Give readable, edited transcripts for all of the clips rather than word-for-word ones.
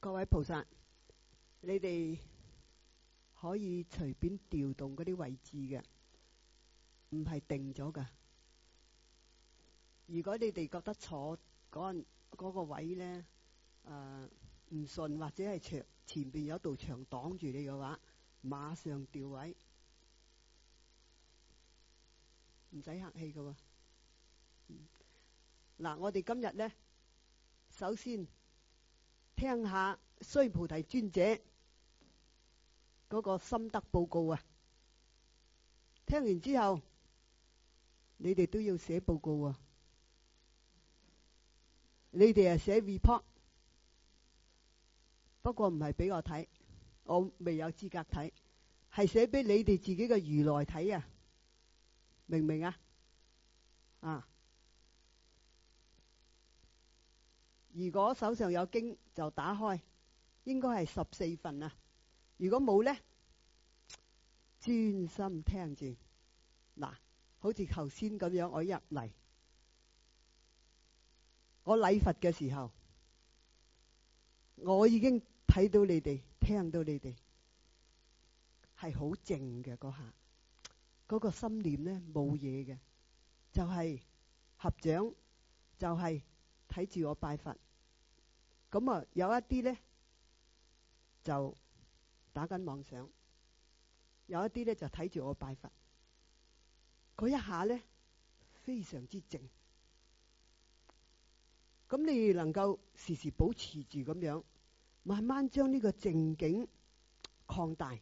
各位菩薩，你哋可以隨便調動嗰啲位置嘅，唔係定咗噶。如果你哋覺得坐嗰個位呢唔順，或者係前邊有道牆擋住你嘅話，馬上調位，唔使客氣噶喎。嗱，我哋今日呢，首先聽下須菩提尊者嗰個心得報告啊。聽完之後，你哋都要寫報告啊。你哋係寫 report， 不過唔係俾我睇，我未有資格睇，係寫俾你哋自己嘅如來睇啊。明唔明啊？啊！如果手上有經就打開，應該係14份啊。如果冇呢，專心聽住。嗱，好似頭先咁樣，我一入嚟，我禮佛嘅時候，我已經睇到你哋，聽到你哋係好靜嘅嗰下，嗰個心念呢冇嘢嘅，就係合掌，就係睇住我拜佛。咁啊，有一啲呢就打緊妄想，有一啲呢就睇住我拜佛。嗰一下呢非常之靜。咁你能夠時時保持住咁樣，慢慢將呢個靜境擴大。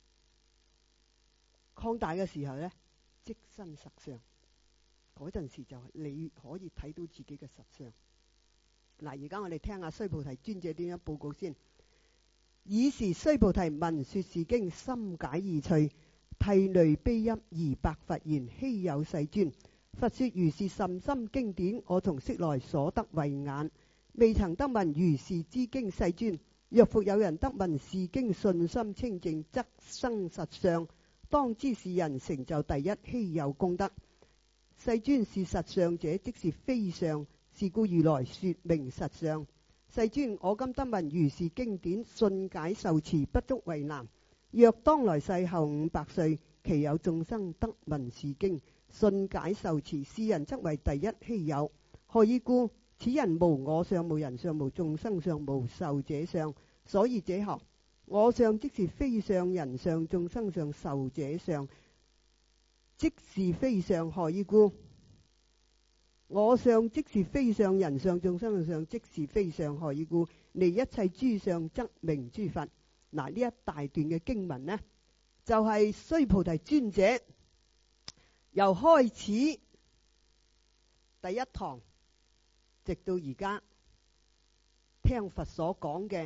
擴大嘅時候呢，即身實相。嗰陣時就係你可以睇到自己嘅實相。嗱，而家我哋聽下須菩提尊者點樣報告先。爾時須菩提聞說是經，深解義趣，涕淚悲泣而白佛言：希有世尊！佛說如是甚深經典，我從昔來所得慧眼，未曾得聞如是之經。世尊，若復有人得聞是經，信心清淨，則生實相。當知是人成就第一希有功德。世尊，是實相者，即是非相。是故如來說明實相。世尊，我今得聞如是經典，信解受持，不足為難。若當來世後500歲，其有眾生得聞是經，信解受持，是人則為第一希有。何以故？此人無我相，無人相，無眾生相，無壽者相。所以者何？我相即是非相，人相、眾生相、壽者相，即是非相。何以故？我相即是非相，人相、眾生相，即是非相。何以故？離一切諸相，則名諸佛。嗱，呢一大段嘅經文呢，就係須菩提尊者由開始第一堂，直到而家聽佛所講嘅，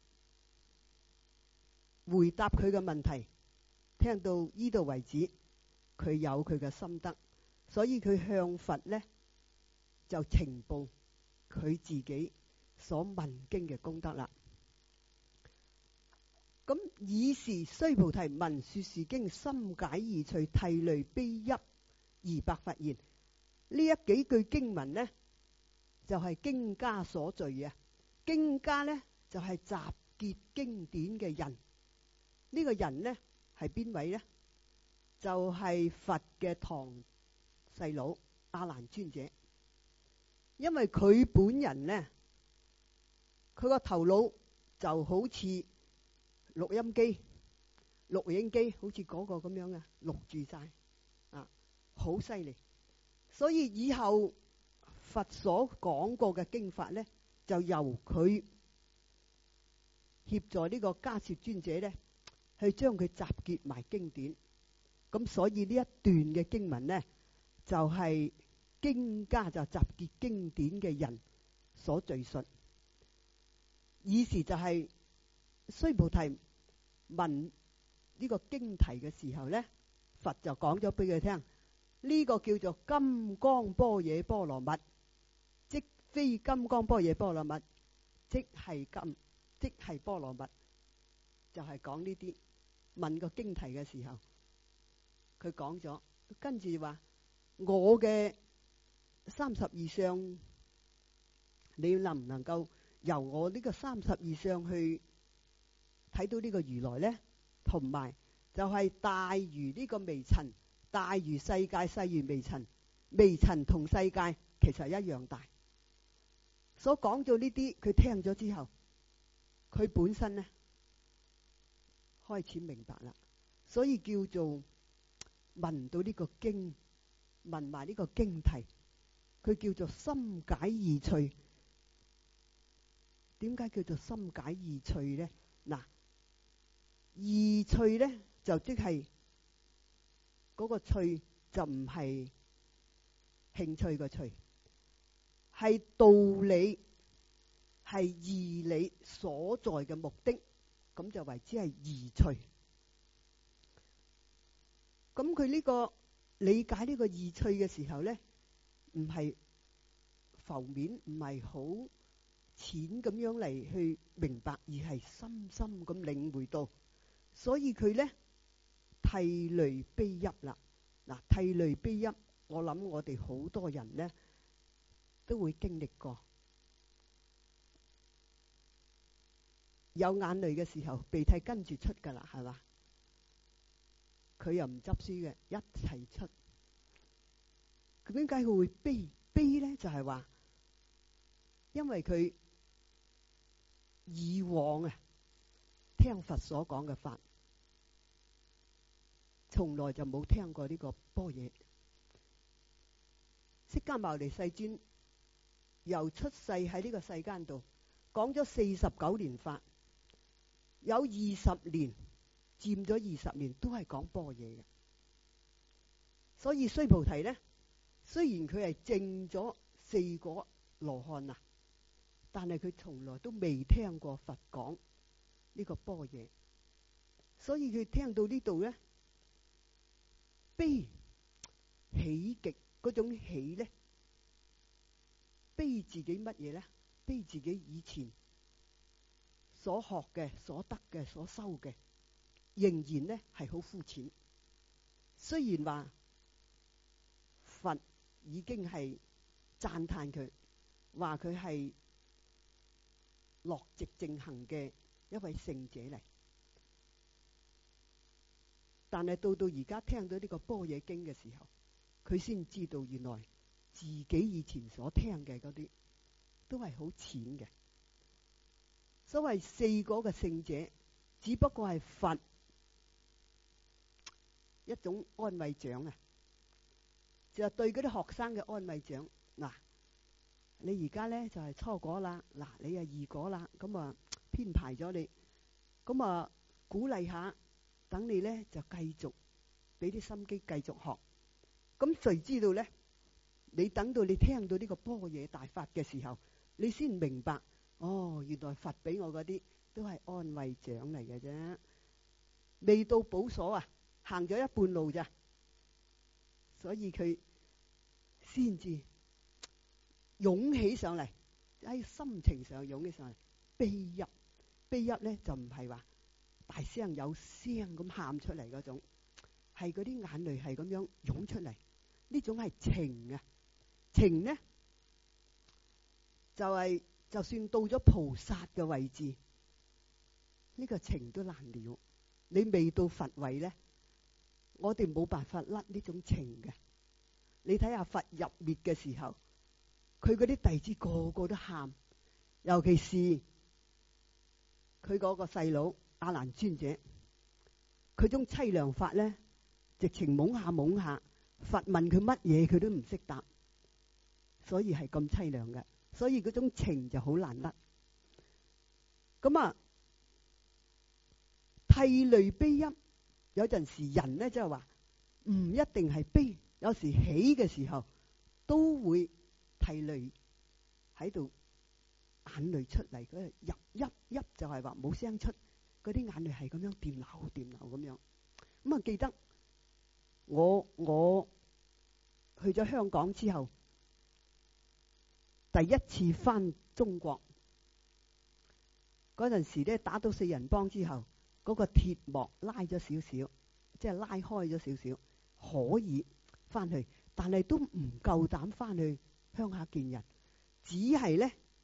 回答佢嘅問題，聽到呢度為止，佢有佢嘅心得，所以佢向佛呢就呈報佢自己所聞經嘅功德啦。咁爾時須菩提聞說是經，深解義趣，涕淚悲泣而白佛言。呢一幾句經文呢，就係經家所聚啊。經家呢，就係集結經典嘅人。呢個人呢，係邊位呢？就係佛嘅堂細佬阿難尊者。因為佢本人呢，佢個頭腦就好似錄音機、錄影機，好似嗰個咁樣嘅錄住晒啊，好犀利。所以以後佛所講過嘅經法呢，就由佢協助呢個迦葉尊者呢，去將佢集結埋經典。咁所以呢一段嘅經文呢，就係經家就集結經典嘅人所敘述。爾時就係須菩提問呢個經題嘅時候呢，佛就講咗俾佢聽，呢個叫做金剛般若波羅蜜，即非金剛般若波羅蜜，即係波羅蜜，就係講呢啲。問個經題嘅時候，佢講咗，跟住話我嘅32相，你能唔能夠由我呢個32相去睇到呢個如來呢，同埋就係大如呢個微塵，大如世界，細如微塵，微塵同世界其實一樣大。所講咗呢啲，佢聽咗之後，佢本身呢開始明白啦，所以叫做聞到呢個經，聞埋呢個經題，佢叫做心解意趣。點解叫做心解意趣呢？嗱，意趣呢就即係嗰個趣就唔係興趣個趣，係道理，係義理所在嘅目的，咁就為之係意趣。咁佢呢個理解呢個意趣嘅時候呢，唔係浮面，唔係好淺咁樣嚟去明白，而係深深咁領會到。所以佢呢涕淚悲泣啦。嗱，涕淚悲泣，我諗我哋好多人呢都會經歷過，有眼淚嘅時候，鼻涕跟住出噶啦，係嘛？佢又唔執輸嘅，一齊出。咁點解佢會悲？悲呢就係話，因為佢以往啊聽佛所講嘅法，從來就冇聽過呢個般若。釋迦牟尼世尊由出世喺呢個世間度講咗49年法，有20年佔咗20年都係講般若嘅。所以須菩提呢，雖然佢係證咗4果羅漢啊，但係佢從來都未聽過佛講呢個般若。所以佢聽到呢度呢，悲喜極，嗰種喜呢，悲自己乜嘢呢？悲自己以前所學嘅、所得嘅、所修嘅，仍然呢係好膚淺。雖然話佛已經係讚歎佢，話佢係落寂正行嘅一位聖者嚟，但係到而家聽到呢個般若經嘅時候，佢先知道原來自己以前所聽嘅嗰啲都係好淺嘅。所謂4果嘅聖者，只不過係佛一種安慰獎啊，就係對嗰啲學生嘅安慰獎。嗱，你而家呢就係初果啦，嗱，你係2果啦，咁啊編排咗你，咁啊鼓勵下，等你呢就繼續俾啲心機繼續學。咁誰知道呢？你等到你聽到呢個般若大法嘅時候，你先明白，哦，原來佛俾我嗰啲都係安慰獎嚟嘅啫，未到寶所啊，行咗一半路咋，所以佢先至湧起上嚟，喺心情上湧起上嚟，悲泣。悲泣呢就唔係話大聲有聲咁喊出嚟嗰種，係嗰啲眼淚係咁樣湧出嚟，呢種係情啊。情呢就係就算到咗菩薩嘅位置，呢個情都難了。你未到佛位呢，我哋冇辦法甩呢種情嘅。你睇下佛入滅嘅時候，佢嗰啲弟子個個都喊，尤其是佢嗰個細佬阿難尊者，佢種淒涼法呢，直情懵下懵下，佛問佢乜嘢佢都唔識答，所以係咁淒涼嘅。所以嗰種情就好難甩。咁啊，涕淚悲泣，有陣時人呢，即係話唔一定係悲，有時喜嘅時候都會涕淚喺度，眼淚出嚟，嗰入泣就係話冇聲出，嗰啲眼淚係咁樣掂流咁樣。咁啊，記得我去咗香港之後，第一次翻中國嗰陣時咧，打到4人幫之後，嗰個鐵幕拉咗少少，即係拉開咗少少，可以翻去，但係都唔夠膽翻去鄉下見人，只係咧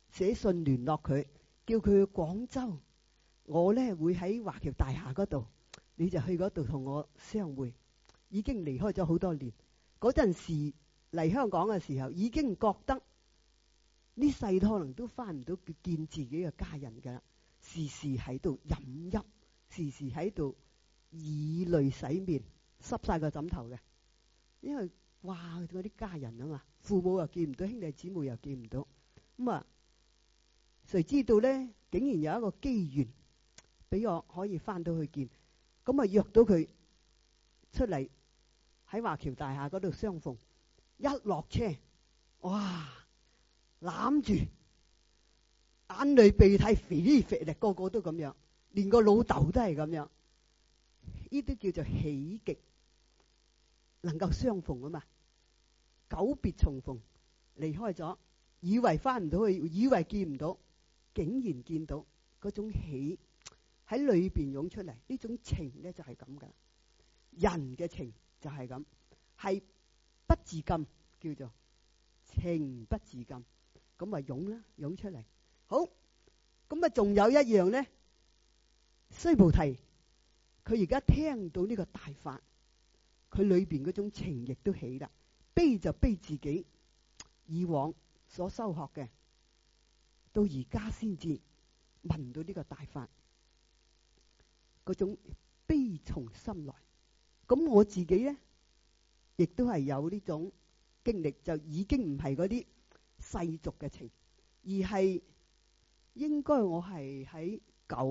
寫信聯絡佢，叫佢去廣州，我呢會喺華僑大廈嗰度，你就去嗰度同我相會。已經離開咗好多年，嗰陣時嚟香港嘅時候，已經覺得呢世可能都翻唔到見自己嘅家人㗎啦，時時喺度飲泣，時時喺度以淚洗面，濕晒個枕頭嘅，因為哇嗰啲家人啊嘛，父母又見唔到，兄弟姊妹又見唔到，咁啊，誰知道呢？竟然有一個機緣俾我可以翻到去見，咁啊約到佢出嚟喺華僑大廈嗰度相逢，一落車，哇攬住，眼淚鼻涕肥哩肥力，個個都咁樣，連個老豆都係咁樣，呢啲叫做喜極，能夠相逢啊嘛，久別重逢，離開咗，以為翻唔到去，以為見唔到，竟然見到，嗰種喜喺裏邊湧出嚟，呢種情咧就係咁噶，人嘅情就係咁，係不自禁，叫做情不自禁，咁啊湧啦，湧出嚟。好，咁啊仲有一樣咧，須菩提佢而家聽到呢個大法，佢裏邊嗰種情亦都起啦，悲就悲自己以往所修學嘅，到而家先至聞到呢個大法，嗰種悲從心來。咁我自己咧，亦都係有呢種經歷，就已經唔係嗰啲世俗嘅情，而係應該我係喺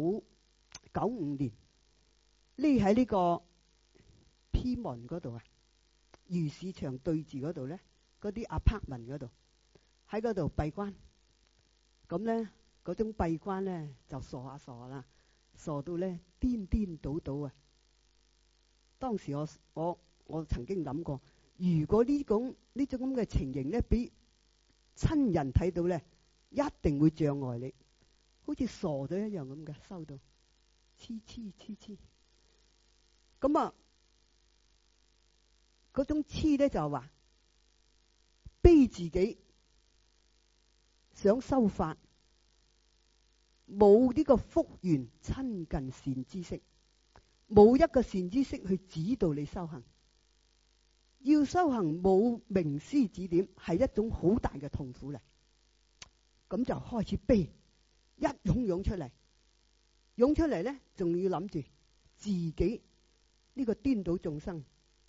95年匿喺呢個偏門嗰度啊，魚市場對住嗰度咧，嗰啲apartment嗰度，喺嗰度閉關。咁咧嗰種閉關咧就傻下傻啦，傻到咧顛顛倒倒啊！當時我曾經諗過，如果呢種咁嘅情形咧，俾親人睇到咧，一定會障礙你，好似傻咗一樣咁嘅，收到黐。咁啊，嗰種黐咧就係話逼自己想修法，冇呢個福緣親近善知識，冇一個善知識去指導你修行，要修行冇名師指點，係一種好大嘅痛苦嚟。咁就開始悲，一湧出嚟咧，仲要諗住自己呢個顛倒眾生，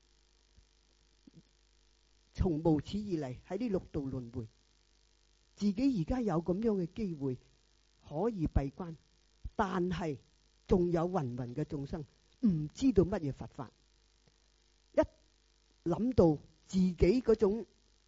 從無始以嚟喺呢六道輪迴，自己而家有咁樣嘅機會可以閉關，但係仲有芸芸嘅眾生唔知道乜嘢佛法，一諗到自己嗰種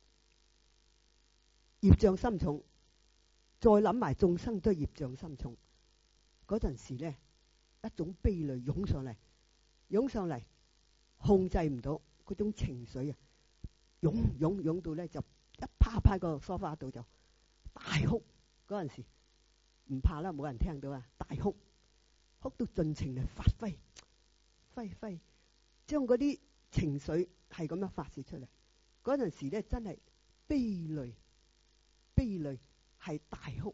業障深重，再諗埋眾生都業障深重，嗰陣時咧，一種悲淚湧上嚟，控制唔到嗰種情緒啊，湧到咧就一趴個梳化度就大哭。嗰陣時唔怕啦，冇人聽到啊，大哭到盡情嚟發揮，將嗰啲情緒係咁樣發泄出嚟。嗰陣時咧真係悲淚係大哭。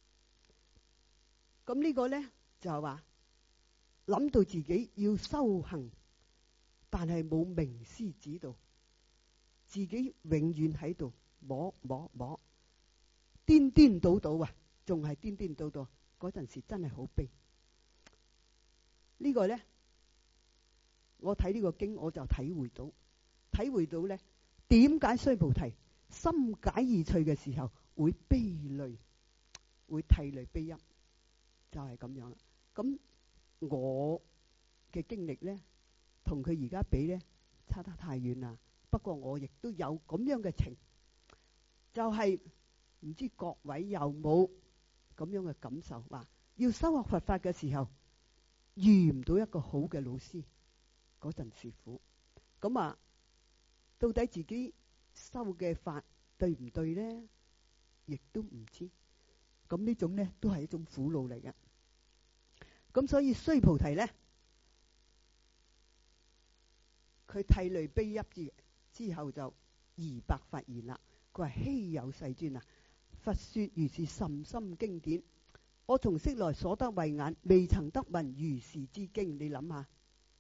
咁呢個咧就係話諗到自己要修行，但係冇名師指導，自己永遠喺度摸，顛倒啊，仲係顛倒。嗰陣時真係好悲。呢個咧，我睇呢個經我就體會到咧，點解須菩提心解意趣嘅時候會悲淚，會涕淚悲泣，就係咁樣啦。咁我嘅經歷咧，同佢而家比咧，差得太遠啦。不過我亦都有咁樣嘅情，就係唔知各位有冇咁樣嘅感受，話要修學佛法嘅時候遇唔到一個好嘅老師，嗰陣時苦。咁啊，到底自己修嘅法對唔對咧？亦都唔知。咁呢種咧都係一種苦惱嚟嘅。咁所以須菩提咧，佢涕淚悲泣之後就二白發言啦。佢話：稀有世尊啊， 佛說如是甚深經典，我從昔來所得慧眼，未曾得聞如是之經。你諗下，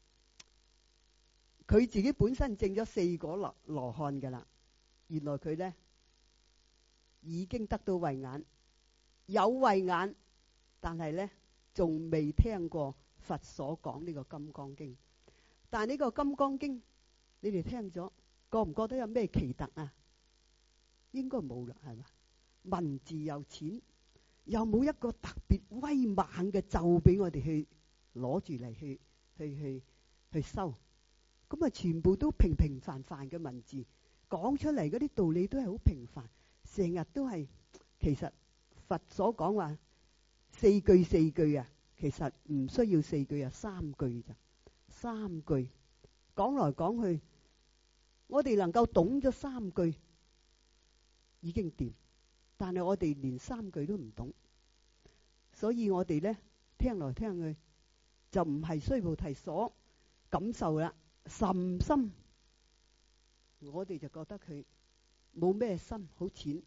佢自己本身證咗4果羅漢噶啦，原來佢呢已經得到慧眼，有慧眼，但係呢仲未聽過佛所講呢個金剛經。但係呢個金剛經，你哋聽咗，覺唔覺得有咩奇特啊？應該冇啦，係嘛？文字又淺，又冇一個特別威猛嘅咒俾我哋去攞住嚟去修。咁啊，全部都平平凡凡嘅文字，講出嚟嗰啲道理都係好平凡，成日都係，其實佛所講話4句啊，其實唔需要4句啊，3句咋，3句講來講去，我哋能夠懂咗3句已經掂，但係我哋連3句都唔懂，所以我哋呢聽來聽去就唔係須菩提所感受啦，甚深，我哋就覺得佢冇咩深，好淺。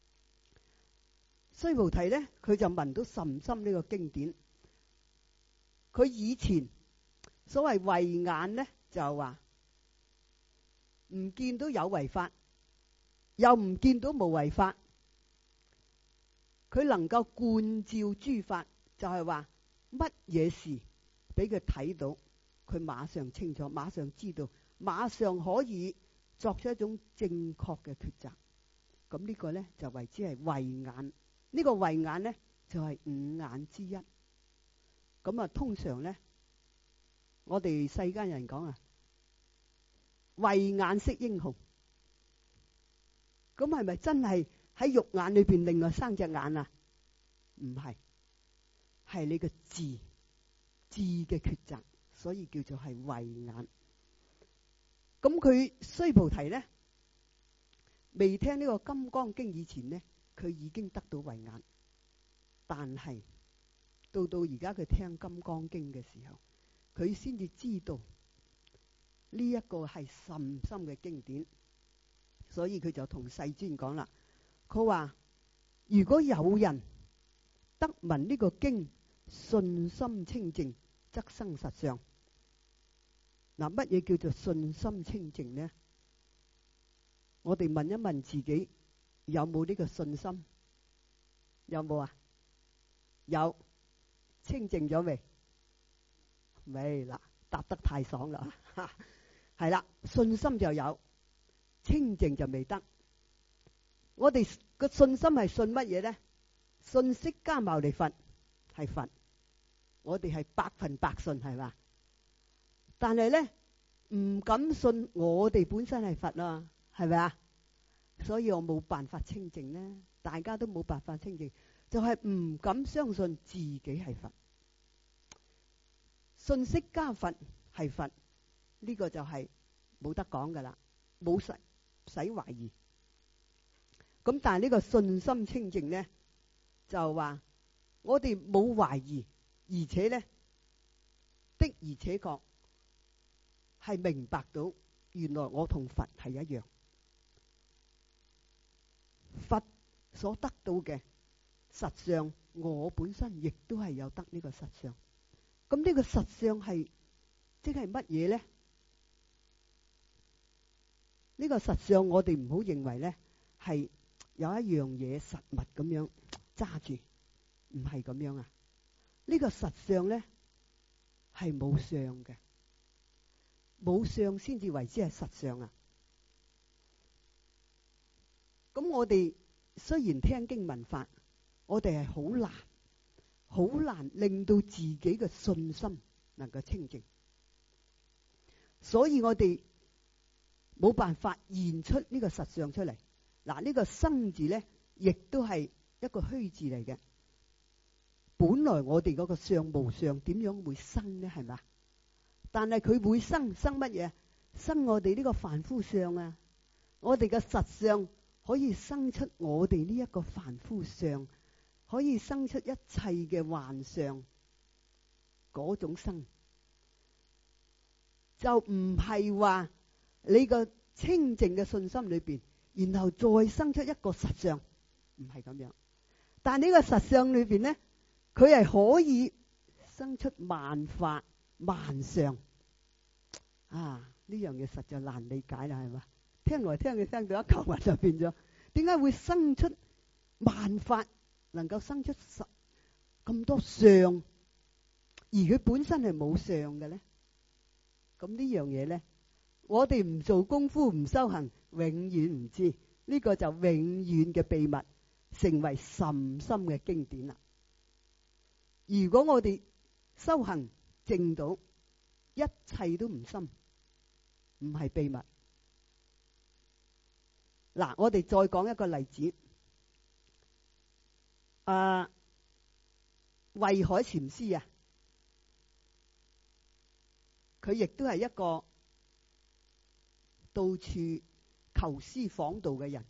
須菩提呢，佢就聞到甚深呢個經典。佢以前所謂慧眼呢，就話唔見到有為法，又唔見到無為法，佢能夠觀照諸法，就係話乜嘢事俾佢睇到，佢馬上清楚，馬上知道，馬上可以作出一種正確嘅抉擇。咁呢個呢，就為之係慧眼。呢個慧眼呢，就係5眼之一。咁啊，通常呢，我哋世間人講啊，慧眼識英雄。咁係咪真係喺肉眼裏邊另外生隻眼啊？唔係，係你嘅智嘅抉擇，所以叫做係慧眼。咁佢須菩提呢，未聽呢個金剛經以前呢，佢已經得到慧眼，但係到而家佢聽金剛經嘅時候，佢先至知道呢一個係甚深嘅經典，所以佢就同世尊講啦。佢話如果有人得聞呢個經，信心清淨，則生實相。嗱，乜嘢叫做信心清淨呢？我哋問一問自己，有冇呢個信心？有冇啊？有，清淨咗未？未啦，答得太爽啦。係啦，信心就有，清淨就未得。我哋個信心係信乜嘢呢？信釋迦牟尼佛係佛，我哋係100%信，係嘛？但係呢，唔敢信我哋本身係佛啊，係咪啊？所以我冇辦法清淨呢，大家都冇辦法清淨，就係唔敢相信自己係佛。信釋迦佛係佛，呢個就係冇得講噶啦，冇使懷疑。咁但係呢個信心清淨呢，就話我哋冇懷疑，而且呢的而且確係明白到原來我同佛係一樣，佛所得到嘅實相，我本身亦都係有得呢個實相。咁呢個實相係即係乜嘢呢？呢個實相我哋唔好認為呢係有一樣嘢實物咁樣揸住，唔係咁樣啊！呢個實相呢係冇相嘅，冇相先至為之係實相啊！咁我哋雖然聽經聞法，我哋係好難令到自己嘅信心能夠清淨，所以我哋冇辦法現出呢個實相出嚟。嗱，呢個生字呢，亦都係一個虛字嚟嘅。本來我哋嗰個相無相，點樣會生呢？係嘛？但係佢會生乜嘢？生我哋呢個凡夫相啊！我哋嘅實相可以生出我哋呢一個凡夫相，可以生出一切嘅幻象。嗰種生就唔係話你個清淨嘅信心裏邊，然後再生出一個實相， 唔係咁樣。但呢個實相裏邊咧，佢係可以生出萬法萬象啊！呢樣嘢實在難理解啦，係嘛？聽來聽去聽到一嚿雲就變咗，點解會生出萬法，能夠生出咁多相，而佢本身係冇相嘅咧？咁呢樣嘢咧，我哋唔做功夫唔修行，永遠唔知。呢個就永遠嘅秘密，成為甚深嘅經典啦。如果我哋修行證到，一切都唔深，唔係秘密。嗱，我哋再講一個例子。慧海禪師啊，佢亦都係一個到處求師訪道嘅人。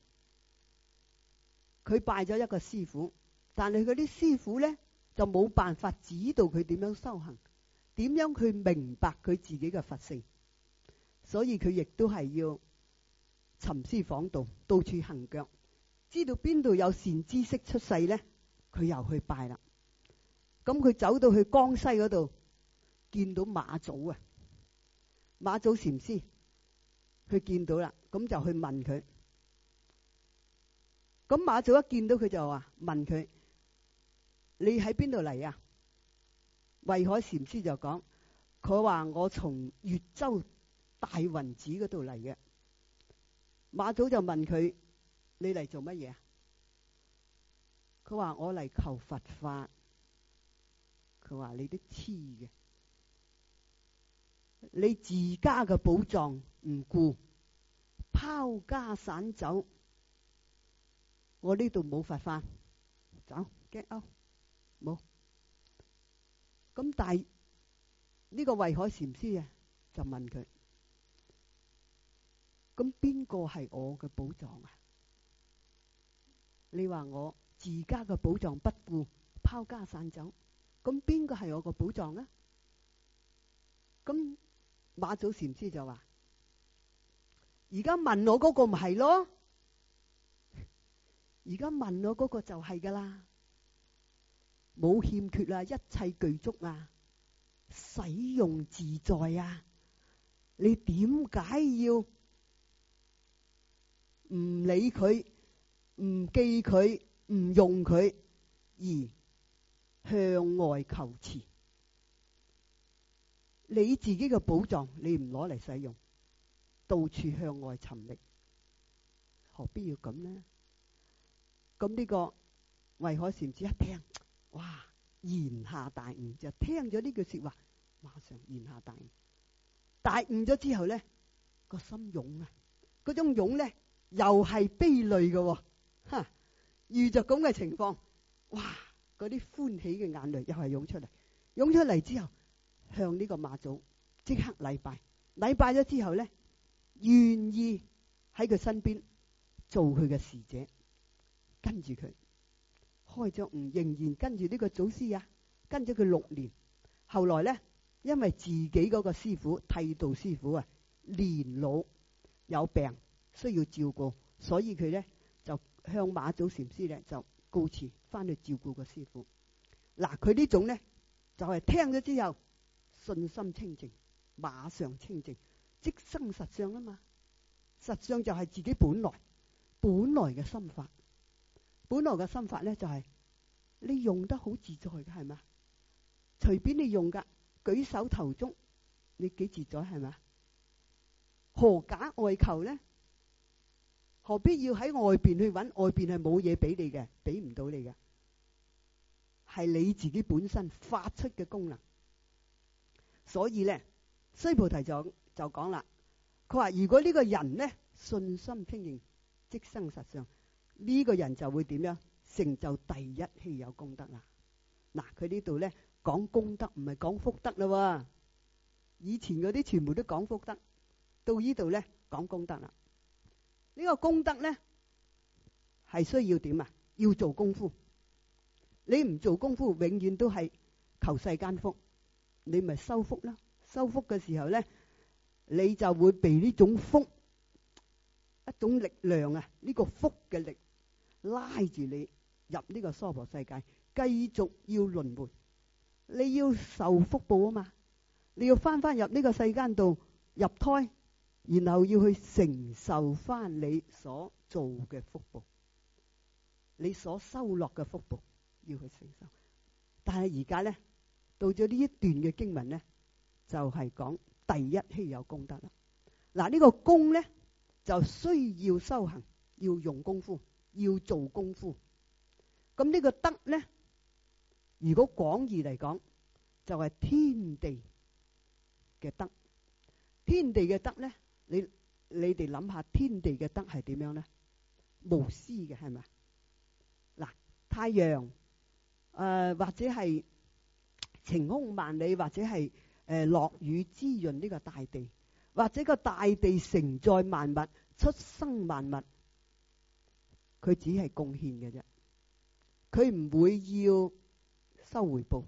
佢拜咗一個師傅，但係佢啲師傅咧就冇辦法指導佢點樣修行，點樣去明白佢自己嘅佛性。所以佢亦都係要尋師訪道，到處行腳，知道邊度有善知識出世咧，佢又去拜啦。咁佢走到去江西嗰度，見到馬祖啊，馬祖禪師，佢見到啦，咁就去問佢。咁馬祖一見到佢就話問佢：你喺邊度嚟啊？慧海禪師就講：佢話我從越州大雲寺嗰度嚟嘅。馬祖就問佢：你嚟做乜嘢啊？佢話我嚟求佛法。佢話你都黐嘅，你自家嘅寶藏唔顧，拋家散走，我呢度冇佛法，走 get out 冇。咁但係呢個慧海禪師啊，就問佢：咁邊個係我嘅寶藏啊？你話我自家嘅寶藏不顧，拋家散走。咁邊個係我個寶藏啊？咁馬祖禪師就話：而家問我嗰個咪係咯，而家問我嗰個就係噶啦，冇欠缺啊，一切具足啊，使用自在啊，你點解要唔理佢、唔記佢、唔用佢而向外求持？你自己嘅寶藏你唔攞嚟使用，到處向外尋覓，何必要咁呢？咁呢個慧海禪師一聽，哇，言下大悟，就聽咗呢句說話，馬上言下大悟。大悟咗之後咧，個心湧啊，嗰種湧咧又係悲淚嘅，吓，遇着咁嘅情況，哇！嗰啲歡喜嘅眼淚又係湧出嚟，湧出嚟之後，向呢個馬祖即刻禮拜，禮拜咗之後咧，願意喺佢身邊做佢嘅侍者，跟住佢開咗悟，仍然跟住呢個祖師啊，跟咗佢6年。後來咧，因為自己嗰個師傅剃度師傅啊，年老有病需要照顧，所以佢咧就向馬祖禪師咧就告辭，翻去照顧個師傅。嗱，佢呢種咧就係聽咗之後信心清淨，馬上清淨，即生實相啊嘛。實相就係自己本來嘅心法，本來嘅心法咧就係你用得好自在嘅，係咪？隨便你用噶，舉手投足你幾自在，係咪？何假外求咧？何必要喺外邊去揾？外邊係冇嘢俾你嘅，俾唔到你嘅，係你自己本身發出嘅功能。所以咧，須菩提就講啦，佢話如果呢個人咧信心清淨，即生實相，呢個人就會點樣成就第一稀有功德啦。嗱，佢呢度咧講功德，唔係講福德啦。以前嗰啲全部都講福德，到呢度咧講功德啦。呢個功德咧係需要點啊？要做功夫。你唔做功夫，永遠都係求世間福。你咪修福啦。修福嘅時候咧，你就會被呢種福一種力量啊，呢個福嘅力拉住你入呢個娑婆世界，繼續要輪迴。你要受福報啊嘛，你要翻入呢個世間度入胎，然後要去承受翻你所做嘅福報，你所收落嘅福報要去承受。但係而家呢，到咗呢一段嘅經文呢，就係講第一稀有功德啦。嗱，呢個功呢，就需要修行，要用功夫，要做功夫。咁呢個德呢，如果廣義嚟講，就係天地嘅德。天地嘅德呢，你哋諗下，天地嘅德係點樣呢？無私嘅，係咪？嗱，太陽或者係晴空萬里，或者係落雨滋潤呢個大地，或者個大地承載萬物，出生萬物，佢只係貢獻嘅啫，佢唔會要收回報。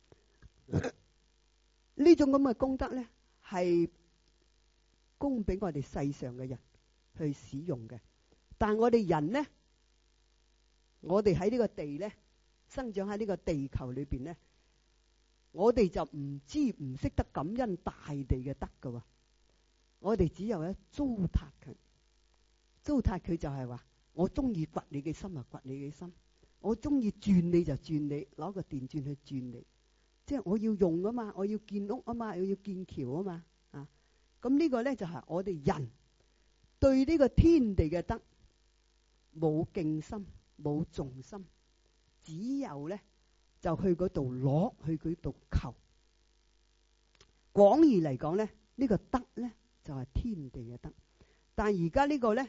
呢種咁嘅功德呢，係供俾我哋世上嘅人去使用嘅。但我哋人呢，我哋喺呢個地呢，生長喺呢個地球裏邊呢，我哋就唔識得感恩大地嘅德㗎喎。我哋只有咧糟蹋佢，糟蹋佢就係話，我中意掘你嘅心啊，掘你嘅心；我中意轉你就轉你，攞個電鑽去轉你。即係我要用啊嘛，我要建屋啊嘛，我要建橋啊嘛，啊！咁呢個咧就係我哋人對呢個天地嘅德冇敬心，冇重心，只有咧就去嗰度攞，去嗰度求。廣義嚟講咧，呢個德咧就係天地嘅德，但而家呢個咧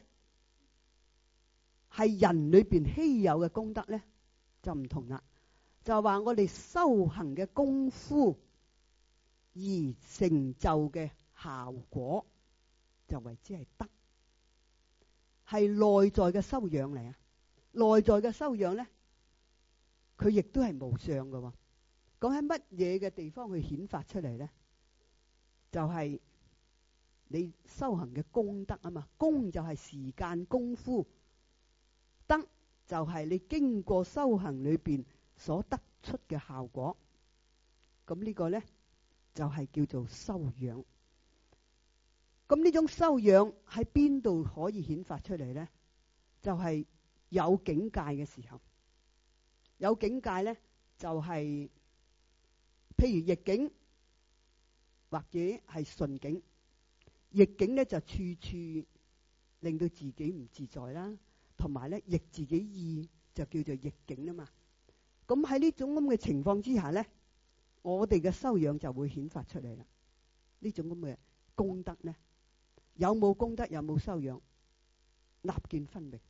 係人裏邊稀有嘅功德咧就唔同啦。就係話我哋修行嘅功夫而成就嘅效果，就為之係德，係內在嘅修養嚟啊！內在嘅修養咧，佢亦都係無上嘅。講喺乜嘢嘅地方去顯發出嚟咧？就係你修行嘅功德啊嘛。功就係時間功夫，德就係你經過修行裏邊所得出嘅效果。咁呢個呢，就係叫做修養。咁呢種修養喺邊度可以顯發出嚟呢？就係有境界嘅時候。有境界呢，就係譬如逆境或者係順境。逆境呢，就處處令到自己唔自在啦，同埋呢逆自己意就叫做逆境啊嘛。咁喺呢種咁嘅情況之下呢，我哋嘅修養就會顯發出嚟啦。呢種咁嘅功德呢，有冇功德有冇修養，立見分明。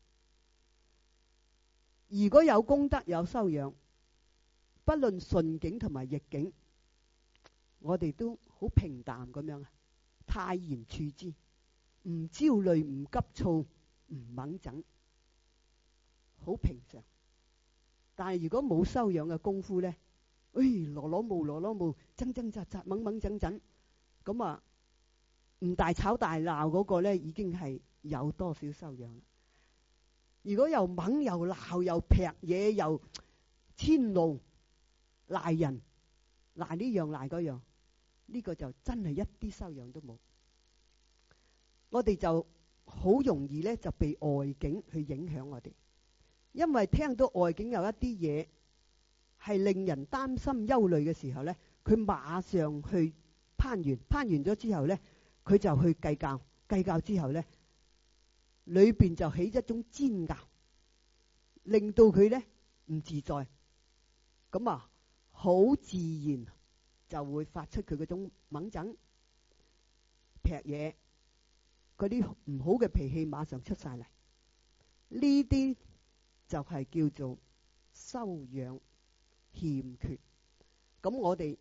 如果有功德有修養，不論順境同埋逆境，我哋都好平淡咁樣，泰然處之，唔焦慮唔急躁唔猛整，好平常。但係如果冇修養嘅功夫咧，攞攞冇，爭爭扎扎，掹掹整整，咁啊唔大吵大鬧嗰個咧，已經係有多少修養啦？如果又掹又鬧又劈嘢又遷怒賴人賴呢樣賴嗰樣，呢個就真係一啲修養都冇。我哋就好容易咧就被外境去影響我哋。因為聽到外境有一啲嘢係令人擔心憂慮嘅時候呢，佢馬上去攀緣，攀緣咗之後呢，佢就去計較，計較之後呢，裏邊就起一種煎熬，令到佢呢唔自在，咁啊好自然就會發出佢嗰種猛整劈嘢，嗰啲唔好嘅脾氣馬上出晒嚟。呢啲就係叫做修養欠缺。咁我哋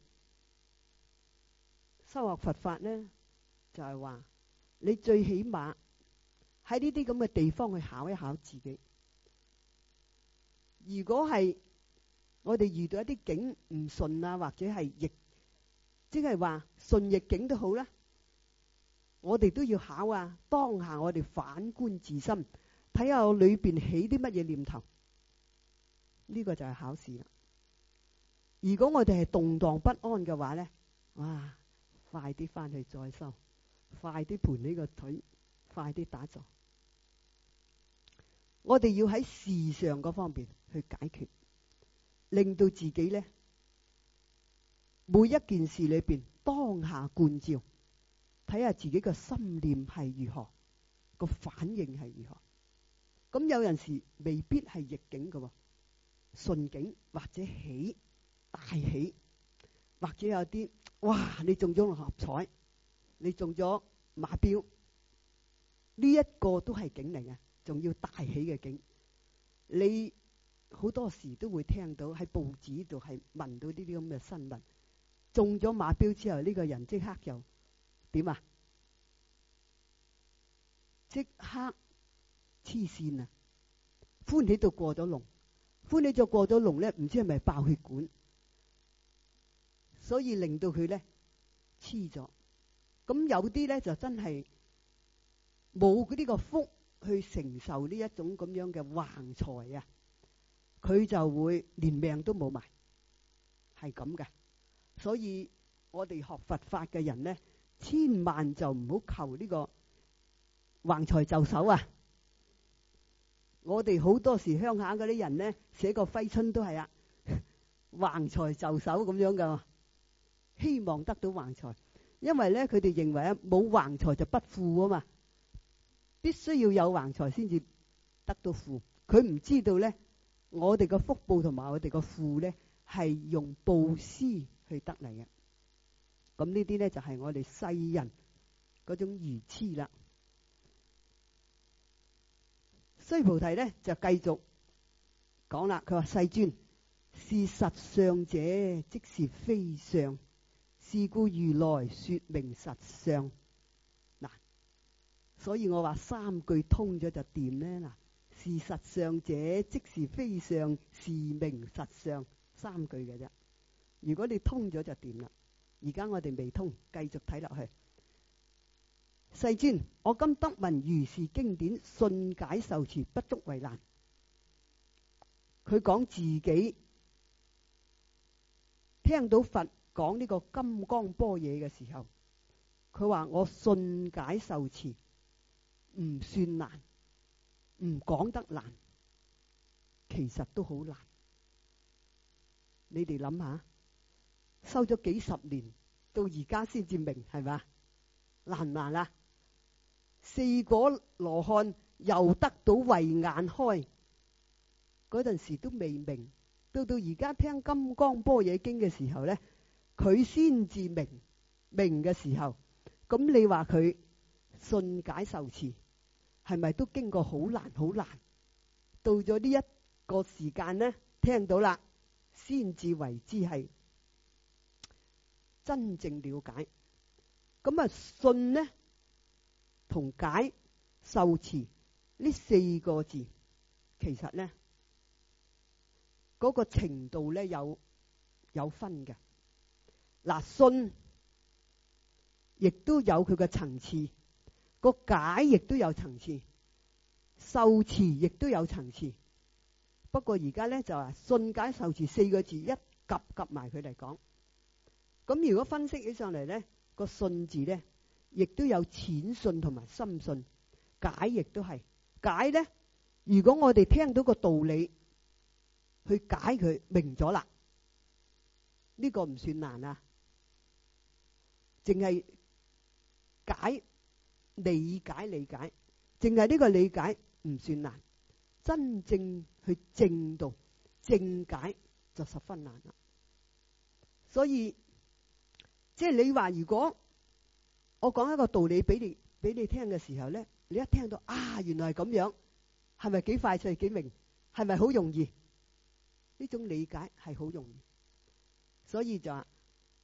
修學佛法呢，就係話你最起碼喺呢啲咁嘅地方去考一考自己。如果係我哋遇到一啲境唔順啊，或者係逆，即係話順逆境都好啦，我哋都要考啊。當下我哋反觀自心， 睇下我裏邊起啲乜嘢念頭，呢個就係考試啦。如果我哋係動盪不安嘅話咧，哇，快啲翻去再修，快啲盤呢個腿，快啲打坐。我哋要喺事上嗰方面去解決，令到自己咧每一件事裏邊當下觀照，睇下自己嘅心念係如何，個反應係如何。咁有陣時未必係逆境嘅，順境或者喜大喜，或者有啲哇你中咗六合彩，你中咗馬標，呢一個都係境嚟嘅，仲要大喜嘅境。你好多時都會聽到喺報紙度係聞到呢啲咁嘅新聞，中咗馬標之後呢個人即刻又點啊？即刻黐線啊！歡喜到過咗龍，歡喜咗過咗龍咧，唔知係咪爆血管，所以令到佢咧黐咗。咁有啲咧就真係冇呢個福去承受呢一種咁樣嘅橫財啊，佢就會連命都冇埋，係咁嘅。所以我哋學佛法嘅人咧，千萬就唔好求呢個橫財就手啊！我哋好多時鄉下嗰啲人咧，寫個揮春都係啊，橫財就手咁樣噶，希望得到橫財，因為咧佢哋認為啊，冇橫財就不富啊嘛，必須要有橫財先至得到富。佢唔知道咧，我哋個福報同埋我哋個富咧係用布施去得嚟嘅。咁呢啲咧就係我哋世人嗰種愚痴啦。須菩提咧就繼續講啦，佢話世尊，是實相者，即是非相，是故如來說明實相。嗱，所以我話三句通咗就掂咧。嗱，是實相者，即是非相，是明實相，三句嘅啫。如果你通咗就掂啦。而家我哋未通，繼續睇落去。世尊，我今得聞如是經典，信解受持，不足為難。佢講自己聽到佛講呢個金剛般若嘅時候，佢話我信解受持唔算難，唔講得難，其實都好難。你哋諗下，修咗幾十年，到而家先至明，係嘛？難唔難啊？四果羅漢又得到慧眼開，嗰陣時都未明，到而家聽金剛般若經嘅時候咧，佢先至明嘅時候，咁你話佢信解受持係咪都經過好難好難？到咗呢一個時間咧，聽到啦，先至為之係真正了解。咁啊，信呢同解受持呢四個字，其實呢嗰個程度呢有分嘅。嗱，信亦都有佢嘅層次，個解亦都有層次，受持亦都有層次。不過而家呢就話信解受持四個字一夾埋佢嚟講。咁如果分析起上嚟呢，個信字呢亦都有淺信同埋深信，解亦都係解呢。如果我哋聽到個道理去解佢，明咗啦，呢個唔算難啊。淨係理解，淨係呢個理解唔算難，真正去正道正解就十分難啦。所以即係你話，如果我講一個道理俾你聽嘅時候咧，你一聽到啊，原來係咁樣，係咪幾快脆幾明？係咪好容易？呢種理解係好容易，所以就話，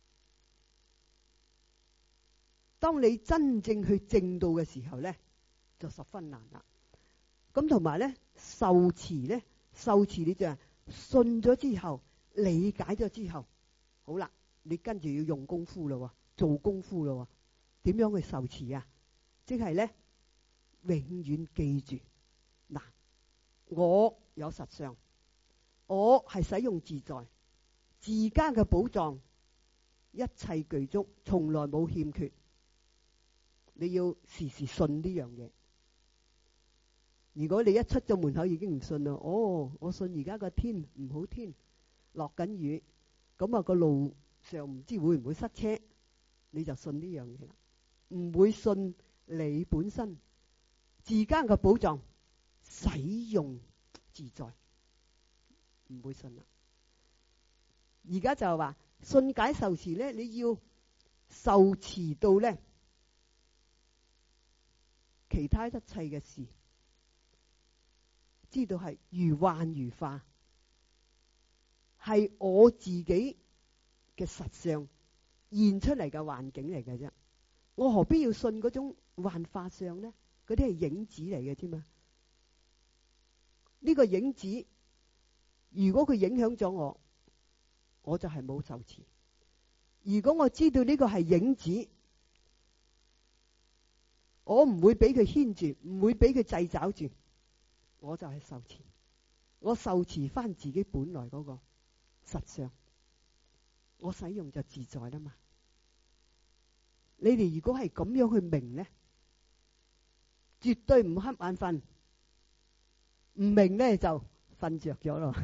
當你真正去正道嘅時候咧，就十分難啦。咁同埋咧，受持你就係信咗之後，理解咗之後，好啦，你跟住要用功夫咯，做功夫咯。點樣去受持啊？即係咧，永遠記住嗱，我有實相，我係使用自在，自家嘅寶藏一切具足，從來冇欠缺。你要時時信呢樣嘢。如果你一出咗門口已經唔信啦，我信而家個天唔好天，落緊雨，咁啊個路上唔知會唔會塞車，你就信呢樣嘢啦，唔會信你本身自家嘅寶藏使用自在，唔會信啦。而家就係話信解受持咧，你要受持到咧其他一切嘅事，知道係如幻如化，係我自己嘅實相現出嚟嘅環境嚟嘅啫。我何必要信嗰種幻化相呢？嗰啲係影子嚟嘅啫嘛。呢個影子如果佢影響咗我，我就係冇受持。如果我知道呢個係影子，我唔會俾佢牽住，唔會俾佢掣肘住，我就係受持。我受持翻自己本來嗰個實相，我使用就自在啦嘛。你哋如果係咁樣去明呢，絕對唔瞌眼瞓，唔明呢就瞓着咗咯。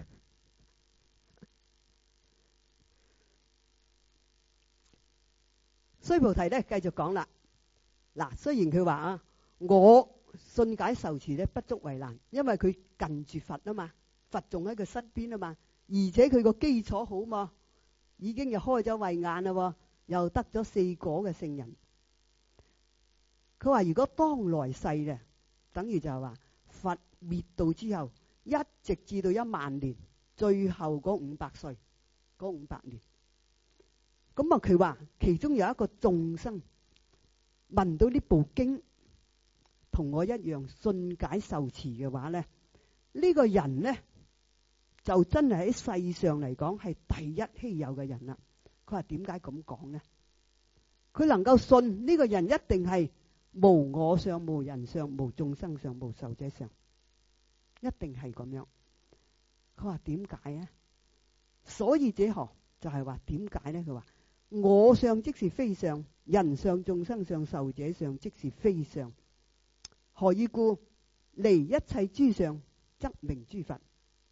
須菩提咧繼續講啦。嗱，雖然佢話啊，我信解受持咧不足為難，因為佢近住佛啊嘛，佛仲喺佢身邊啊嘛，而且佢個基礎好嘛，已經又開咗慧眼啦，又得咗四果嘅聖人。佢話如果當來世咧，等於就係話佛滅度之後，一直至到10000年，最後嗰500歲，嗰500年，咁啊佢話其中有一個眾生聞到呢部經同我一樣信解受持嘅話咧，呢個人呢，就真係喺世上嚟講係第一稀有嘅人啦。佢話點解咁講呢？佢能夠信呢個人一定係無我相、無人相、無眾生相、無壽者相，一定係咁樣。佢話點解啊？所以者何？就係話點解呢？佢話我相即是非相，人相、眾生相、壽者相即是非相。何以故？離一切諸相，則名諸佛。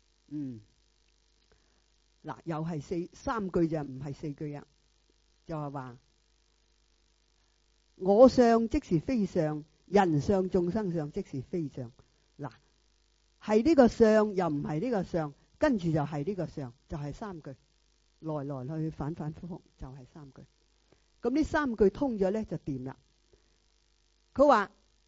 嗱，又係三句就唔係4句啊，就係話我相即是非相，人相、眾生相即是非相。嗱，係呢個相又唔係呢個相，跟住就係呢個相，就係3句，來來去去反反复复就係3句。咁呢3句通咗咧就掂啦。佢話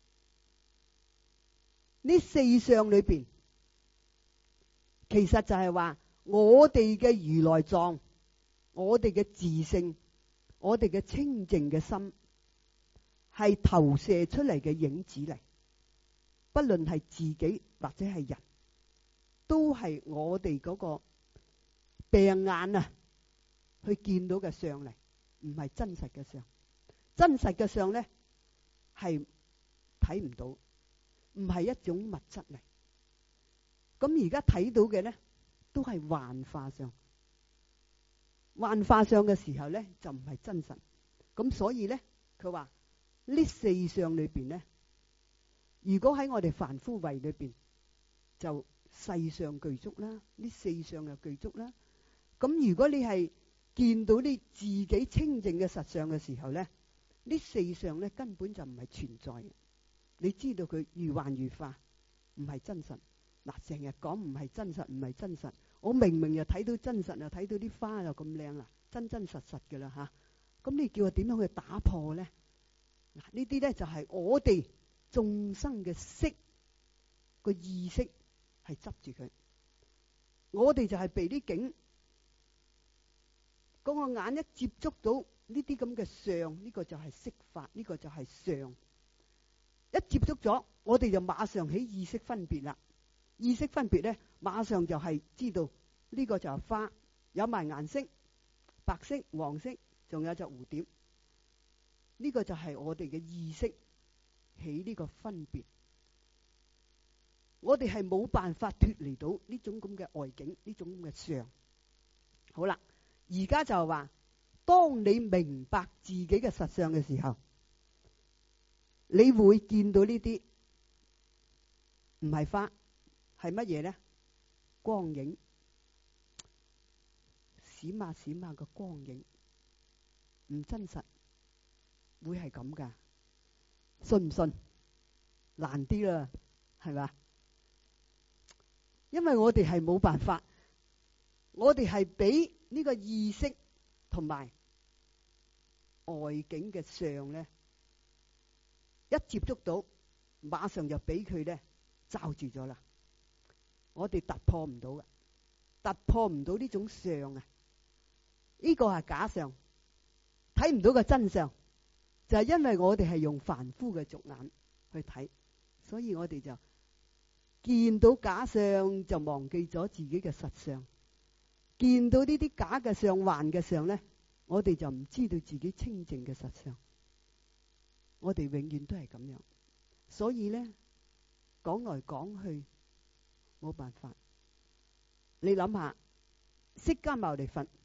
呢4相裏邊，其實就係話我哋嘅如來藏，我哋嘅自性，我哋嘅清淨嘅心，係投射出嚟嘅影子嚟。不論係自己或者係人，都係我哋嗰個病眼啊去見到嘅相嚟，唔係真實嘅相。真實嘅相咧係睇唔到，唔係一種物質嚟。咁而家睇到嘅咧都係幻化相。幻化相嘅時候咧就唔係真實。咁所以咧佢話呢4相裏邊咧，如果喺我哋凡夫位裏邊就世相具足啦，呢4相又具足啦。咁如果你係見到你自己清淨嘅實相嘅時候咧，呢4相咧根本就唔係存在嘅。你知道佢如幻如化，唔係真實。嗱，成日講唔係真實，唔係真實。我明明又睇到真實，又睇到啲花又咁靚啦，真真實實嘅啦吓。咁你叫我點樣去打破咧？嗱，呢啲咧就係我哋眾生嘅識個意識係執住佢。我哋就係被啲境嗰個眼一接觸到呢啲咁嘅相，呢個就係色法，呢個就係相。一接觸咗，我哋就馬上起意識分別啦。意識分別咧，馬上就係知道呢個就係花，有埋顏色，白色、黃色，仲有隻蝴蝶。呢個就係我哋嘅意識起呢個分別。 我哋係冇辦法脫離到呢種咁嘅外境，呢種咁嘅相。好啦，而家就話，當你明白自己嘅實相嘅時候，你會見到呢啲唔係花，係乜嘢呢？光影，閃下閃下嘅光影，唔真實，會係咁噶？信唔信？難啲啦，係咪？因為我哋係冇辦法，我哋係俾呢個意識同埋外境嘅相咧，一接觸到，馬上就俾佢咧罩住咗啦。我哋突破唔到嘅，突破唔到呢種相啊！呢個係假相，睇唔到個真相，就係因為我哋係用凡夫嘅俗眼去睇，所以我哋就見到假相就忘記咗自己嘅實相，見到呢啲假嘅相、幻嘅相咧，我哋就唔知道自己清淨嘅實相。我哋永遠都係咁樣，所以咧講來講去冇辦法。你諗下，釋迦牟尼佛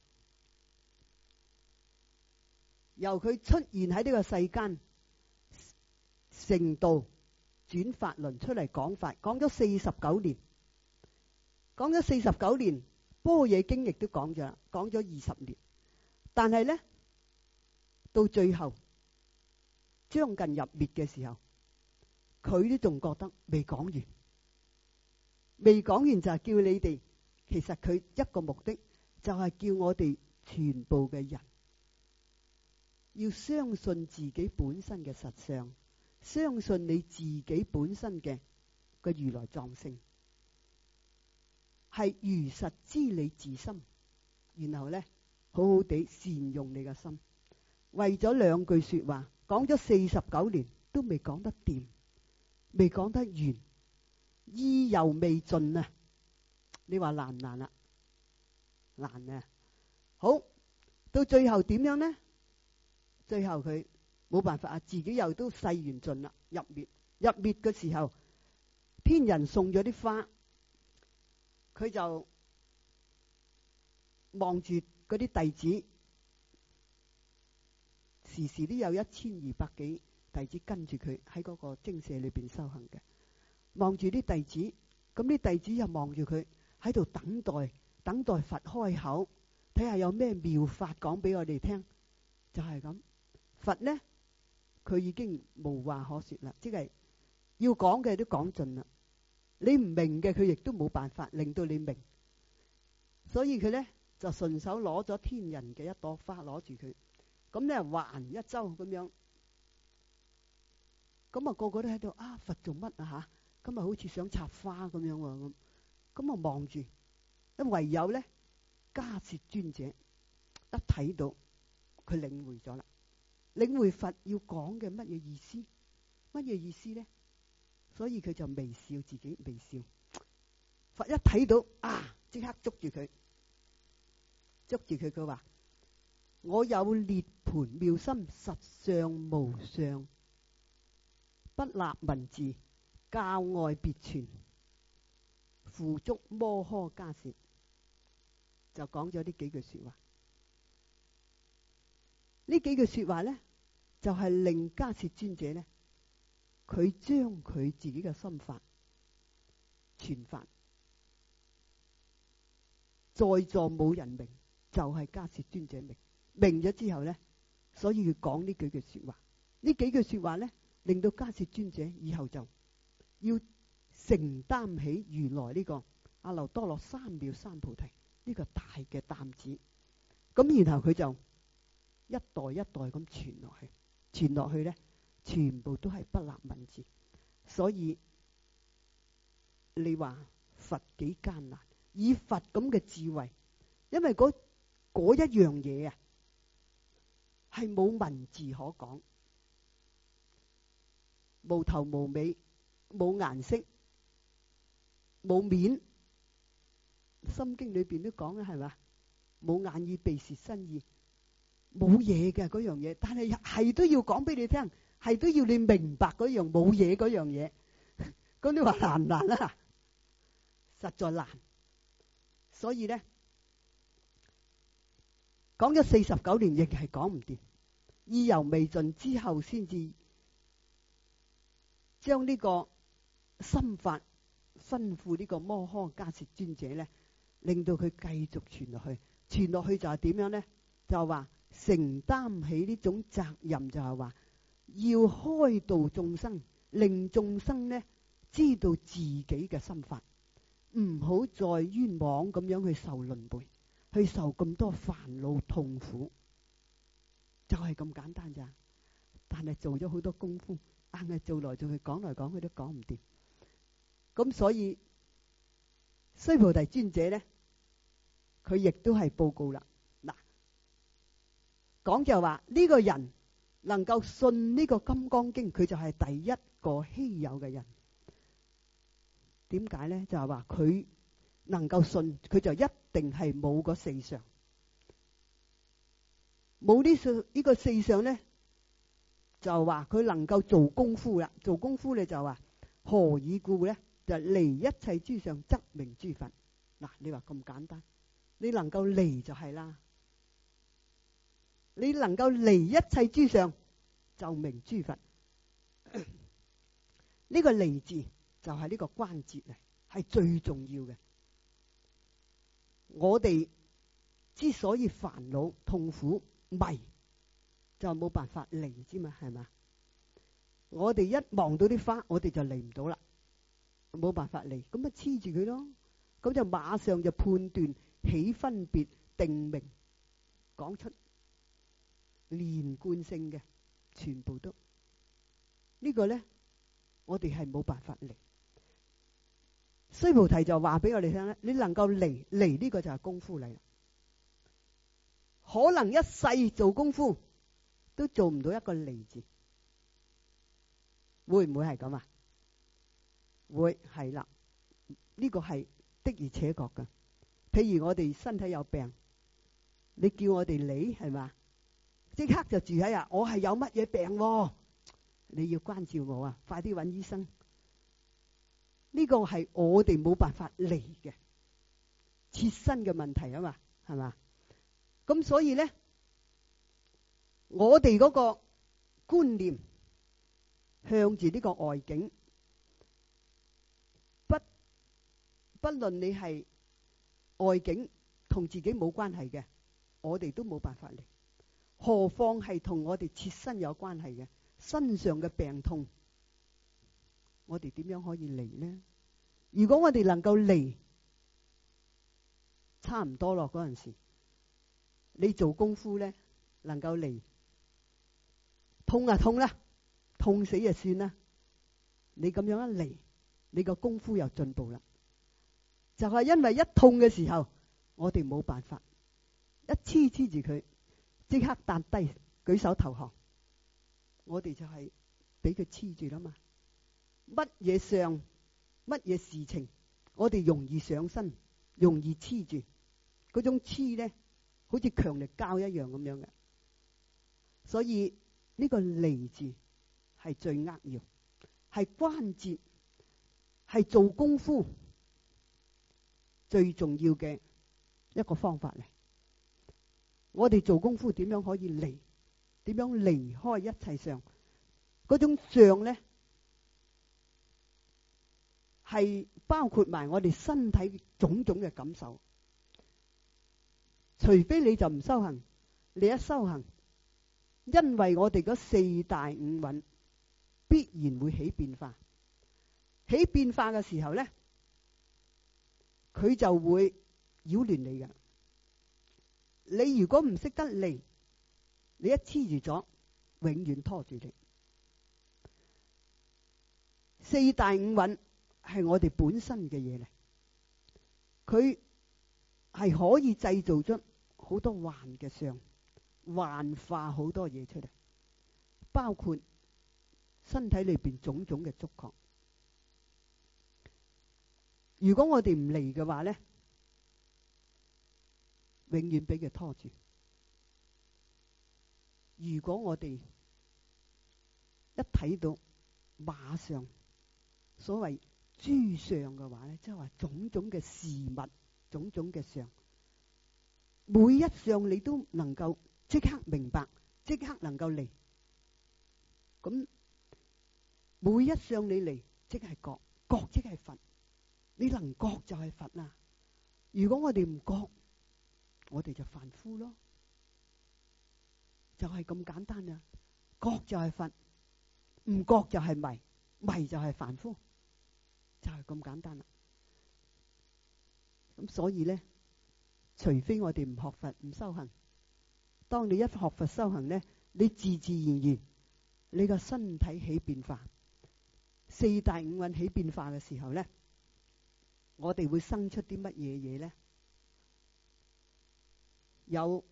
由佢出現喺呢個世間成道轉法輪出嚟講法，講咗49年，講咗49年，般若經亦都講咗，講咗20年，但係咧到最後將近入滅嘅時候，佢都仲覺得未講完，未講完就係叫你哋，其實佢一個目的就係叫我哋全部嘅人要相信自己本身嘅實相，相信你自己本身嘅個如來藏性係如實知你自心，然後咧好好地善用你嘅心。為咗2句說話，講咗49年都未講得掂，未講得完，意猶未盡啊！你話難唔難啊？難啊！好，到最後點樣呢？最後佢冇辦法啊，自己又都誓完盡啦，入滅嘅時候，天人送咗啲花，佢就望住嗰啲弟子，時時都有1200幾弟子跟住佢喺嗰個精舍裏邊修行嘅，望住啲弟子，咁啲弟子又望住佢喺度等待佛開口，睇下有咩妙法講俾我哋聽，就係咁。佛呢，佢已經無話可說啦，即係要講嘅都講盡啦。你唔明嘅，佢亦都冇辦法令到你明。所以佢呢就順手攞咗天人嘅一朵花攞住佢，咁呢環一周咁樣，咁啊個個都喺度啊，佛做乜啊吓？今日好似想插花咁樣喎，咁啊望住，咁唯有呢迦葉尊者一睇到佢領會咗啦。領會佛要講嘅乜嘢意思？乜嘢意思呢？所以佢就微笑，自己微笑。佛一睇到啊，即刻捉住佢，佢話：我有涅槃妙心，實相無相，不立文字，教外別傳，付囑摩訶迦葉，就講咗呢幾句說話。呢幾句說話呢，就係令迦葉尊者呢，佢將佢自己嘅心法傳法，在座冇人明，就係迦葉尊者明咗之後呢，所以要講呢幾句說話。呢幾句說話呢，令到迦葉尊者以後就要承擔起如來呢個阿耨多羅三藐三菩提呢個大嘅擔子。咁然後佢就一代一代咁傳落去，傳落去呢，全部都係不立文字。所以你話佛幾艱難？以佛咁嘅智慧，因為嗰一樣嘢啊，係冇文字可講，無頭無尾，冇顏色，冇面。心經裏邊都講啦，係嘛？冇眼耳鼻舌身意。冇嘢嘅嗰樣嘢，但係都要講俾你聽，係都要你明白嗰樣冇嘢嗰樣嘢。咁你話難唔難啊？ 實在難。所以咧，講咗49年，亦係講唔掂。意猶未盡之後，先至將呢個心法吩咐呢個摩訶迦葉尊者咧，令到佢繼續傳落去。傳落去就係點樣咧？就係話承擔起呢種責任，就係話要開導眾生，令眾生咧知道自己嘅心法，唔好再冤枉咁樣去受輪迴，去受咁多煩惱痛苦，就係咁簡單咋。但係做咗好多功夫，硬係做來做去，講來講去都講唔掂。咁所以須菩提尊者咧，佢亦都係報告啦。嗱，講就話呢個人能夠信呢個金剛經，佢就係第一個稀有嘅人。點解咧？就係話佢能夠信，佢就一定係冇嗰四相，冇呢個四相咧，就話佢能夠做功夫啦。做功夫咧就話何以故咧？就離一切諸相則名諸佛。嗱，你話咁簡單，你能夠離就係啦。你能夠離一切諸相就名諸佛。呢個離字就係呢個關節嚟，係最重要嘅。我哋之所以煩惱痛苦迷，就冇辦法離之嘛，係嘛？我哋一望到啲花，我哋就離唔到啦，冇辦法離，咁咪黐住佢咯。咁就馬上就判斷起分別定名，講出連貫性嘅，全部都呢個咧，我哋係冇辦法離。須菩提就話俾我哋聽咧，你能夠離呢個就係功夫嚟啦。可能一世做功夫都做唔到一個離字，會唔會係咁啊？會係啦，呢個係的而且確噶。譬如我哋身體有病，你叫我哋離係嘛，即刻就住喺我係有乜嘢病喎，你要關照我啊，快啲揾醫生。呢個係我哋冇辦法離嘅切身嘅問題啊嘛，係嘛？咁所以咧，我哋嗰個觀念向住呢個外境，不論你係外境同自己冇關係嘅，我哋都冇辦法離。何況係同我哋切身有關係嘅身上嘅病痛，我哋點樣可以離呢？如果我哋能夠離，差唔多咯。嗰陣時你做功夫咧，能夠離，痛啊痛啦，痛死就算啦。你咁樣一離，你個功夫又進步啦。就係因為一痛嘅時候，我哋冇辦法，一黐住佢，即刻彈低，舉手投降。我哋就係俾佢黐住啦嘛。乜嘢相，乜嘢事情，我哋容易上身，容易黐住。嗰種黐咧，好似強力膠一樣咁樣嘅。所以呢個離字係最扼要，係關節，係做功夫最重要嘅一個方法嚟。我哋做功夫點樣可以離？點樣離開一切相？嗰種相咧，係包括埋我哋身體種種嘅感受。除非你就唔修行，你一修行，因為我哋嗰四大五蘊必然會起變化。起變化嘅時候咧，佢就會擾亂你嘅。你如果唔識得離，你一黐住咗，永遠拖住你。四大五蘊係我哋本身嘅嘢嚟，佢係可以製造出好多幻嘅相，幻化好多嘢出嚟，包括身體裏邊種種嘅觸覺。如果我哋唔離嘅話咧，永遠俾佢拖住。如果我哋一睇到馬上所謂諸相嘅話咧，即係話種種嘅事物，種種嘅相，每一相你都能夠即刻明白，即刻能夠嚟。咁每一相你嚟，即係覺，覺即係佛。你能覺就係佛啦。如果我哋唔覺，我哋就凡夫咯，就係咁簡單呀。覺就係佛，唔覺就係迷，迷就係凡夫，就係咁簡單啦。咁所以咧，除非我哋唔學佛唔修行，當你一學佛修行咧，你自自然然你個身體起變化，四大五蘊起變化嘅時候咧，我哋會生出啲乜嘢嘢咧？有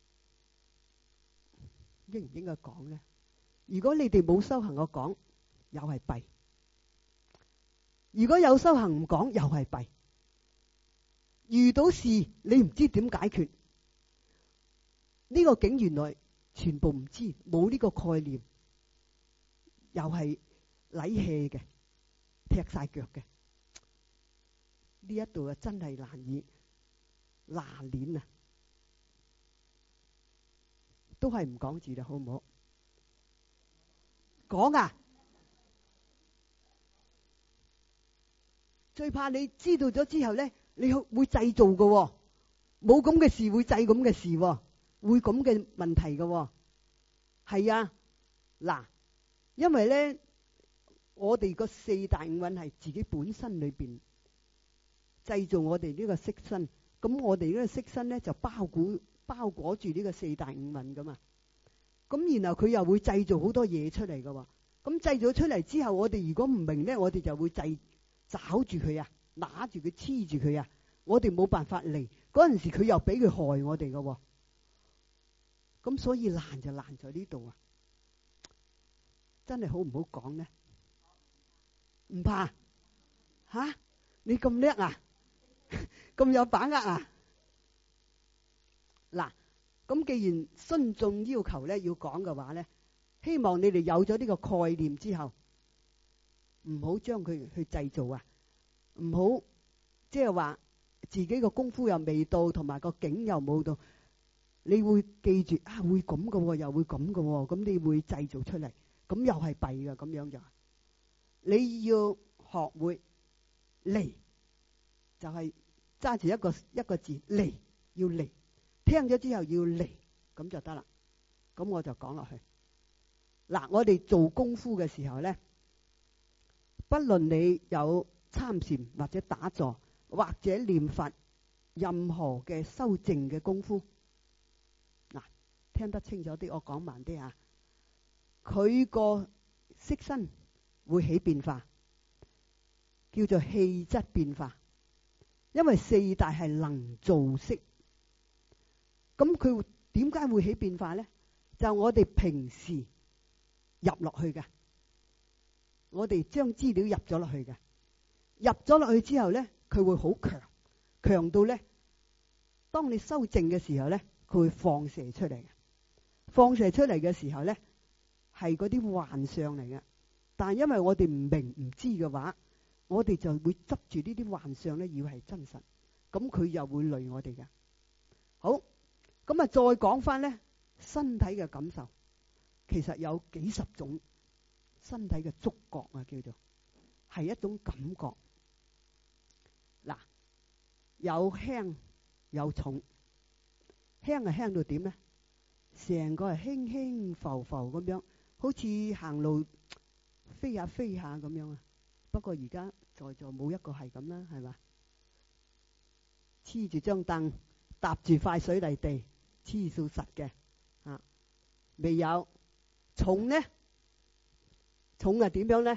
應唔應該講咧？如果你哋冇修行，我講又係弊；如果有修行唔講，又係弊。遇到事你唔知點解決，呢個境原來全部唔知，冇呢個概念，又係禮氣嘅，踢晒腳嘅。呢一度啊，真係難以拿捏啊！都係唔講字啦，好唔好？講啊！最怕你知道咗之後咧，你會製造嘅，冇咁嘅事會製咁嘅事，會咁嘅問題嘅。係啊，嗱，因為咧，我哋個四大五蘊係自己本身裏邊製造我哋呢個色身，咁我哋呢個色身咧就包裹住呢個四大五蘊噶嘛。咁然後佢又會製造好多嘢出嚟嘅。咁製造出嚟之後，我哋如果唔明咧，我哋就會找住佢啊，拿住佢，黐住佢啊，我哋冇辦法嚟。嗰陣時佢又俾佢害我哋嘅。咁所以難就難在呢度啊！真係好唔好講呢？唔怕吓？你咁叻啊？咁有把握啊？嗱，咁既然信眾要求咧要講嘅話咧，希望你哋有咗呢個概念之後，唔好將佢去製造啊！唔好即係話自己個功夫又未到，同埋個境又冇到，你會記住啊，會咁嘅，又會咁嘅，咁你會製造出嚟，咁又係弊嘅，咁樣就你要學會離，就係揸住一個字離，要離，聽咗之後要離，咁就得啦。咁我就講落去。嗱，我哋做功夫嘅時候咧，不論你有參禪或者打坐或者念佛，任何嘅修靜嘅功夫，嗱，聽得清楚啲，我講慢啲啊。佢個色身會起變化，叫做氣質變化。因為四大係能造色，咁佢點解會起變化咧？就我哋平時入落去嘅，我哋將資料入咗落去嘅，入咗落去之後咧，佢會好強，強到咧，當你修靜嘅時候咧，佢會放射出嚟嘅。放射出嚟嘅時候咧，係嗰啲幻象嚟嘅。但係因為我哋唔明唔知嘅話，我哋就會執住呢啲幻象咧，以為係真實，咁佢又會累我哋嘅。好，咁啊再講翻咧，身體嘅感受，其實有幾十種身體嘅觸覺啊，叫做係一種感覺。嗱，有輕有重，輕係輕到點咧？成個係輕輕浮浮咁樣，好似行路飛下飛下咁樣啊。不過而家在座冇一個係咁啦，係嘛？黐住張凳，搭住塊水泥地，黐數實嘅啊，未有。重呢？重係點樣呢？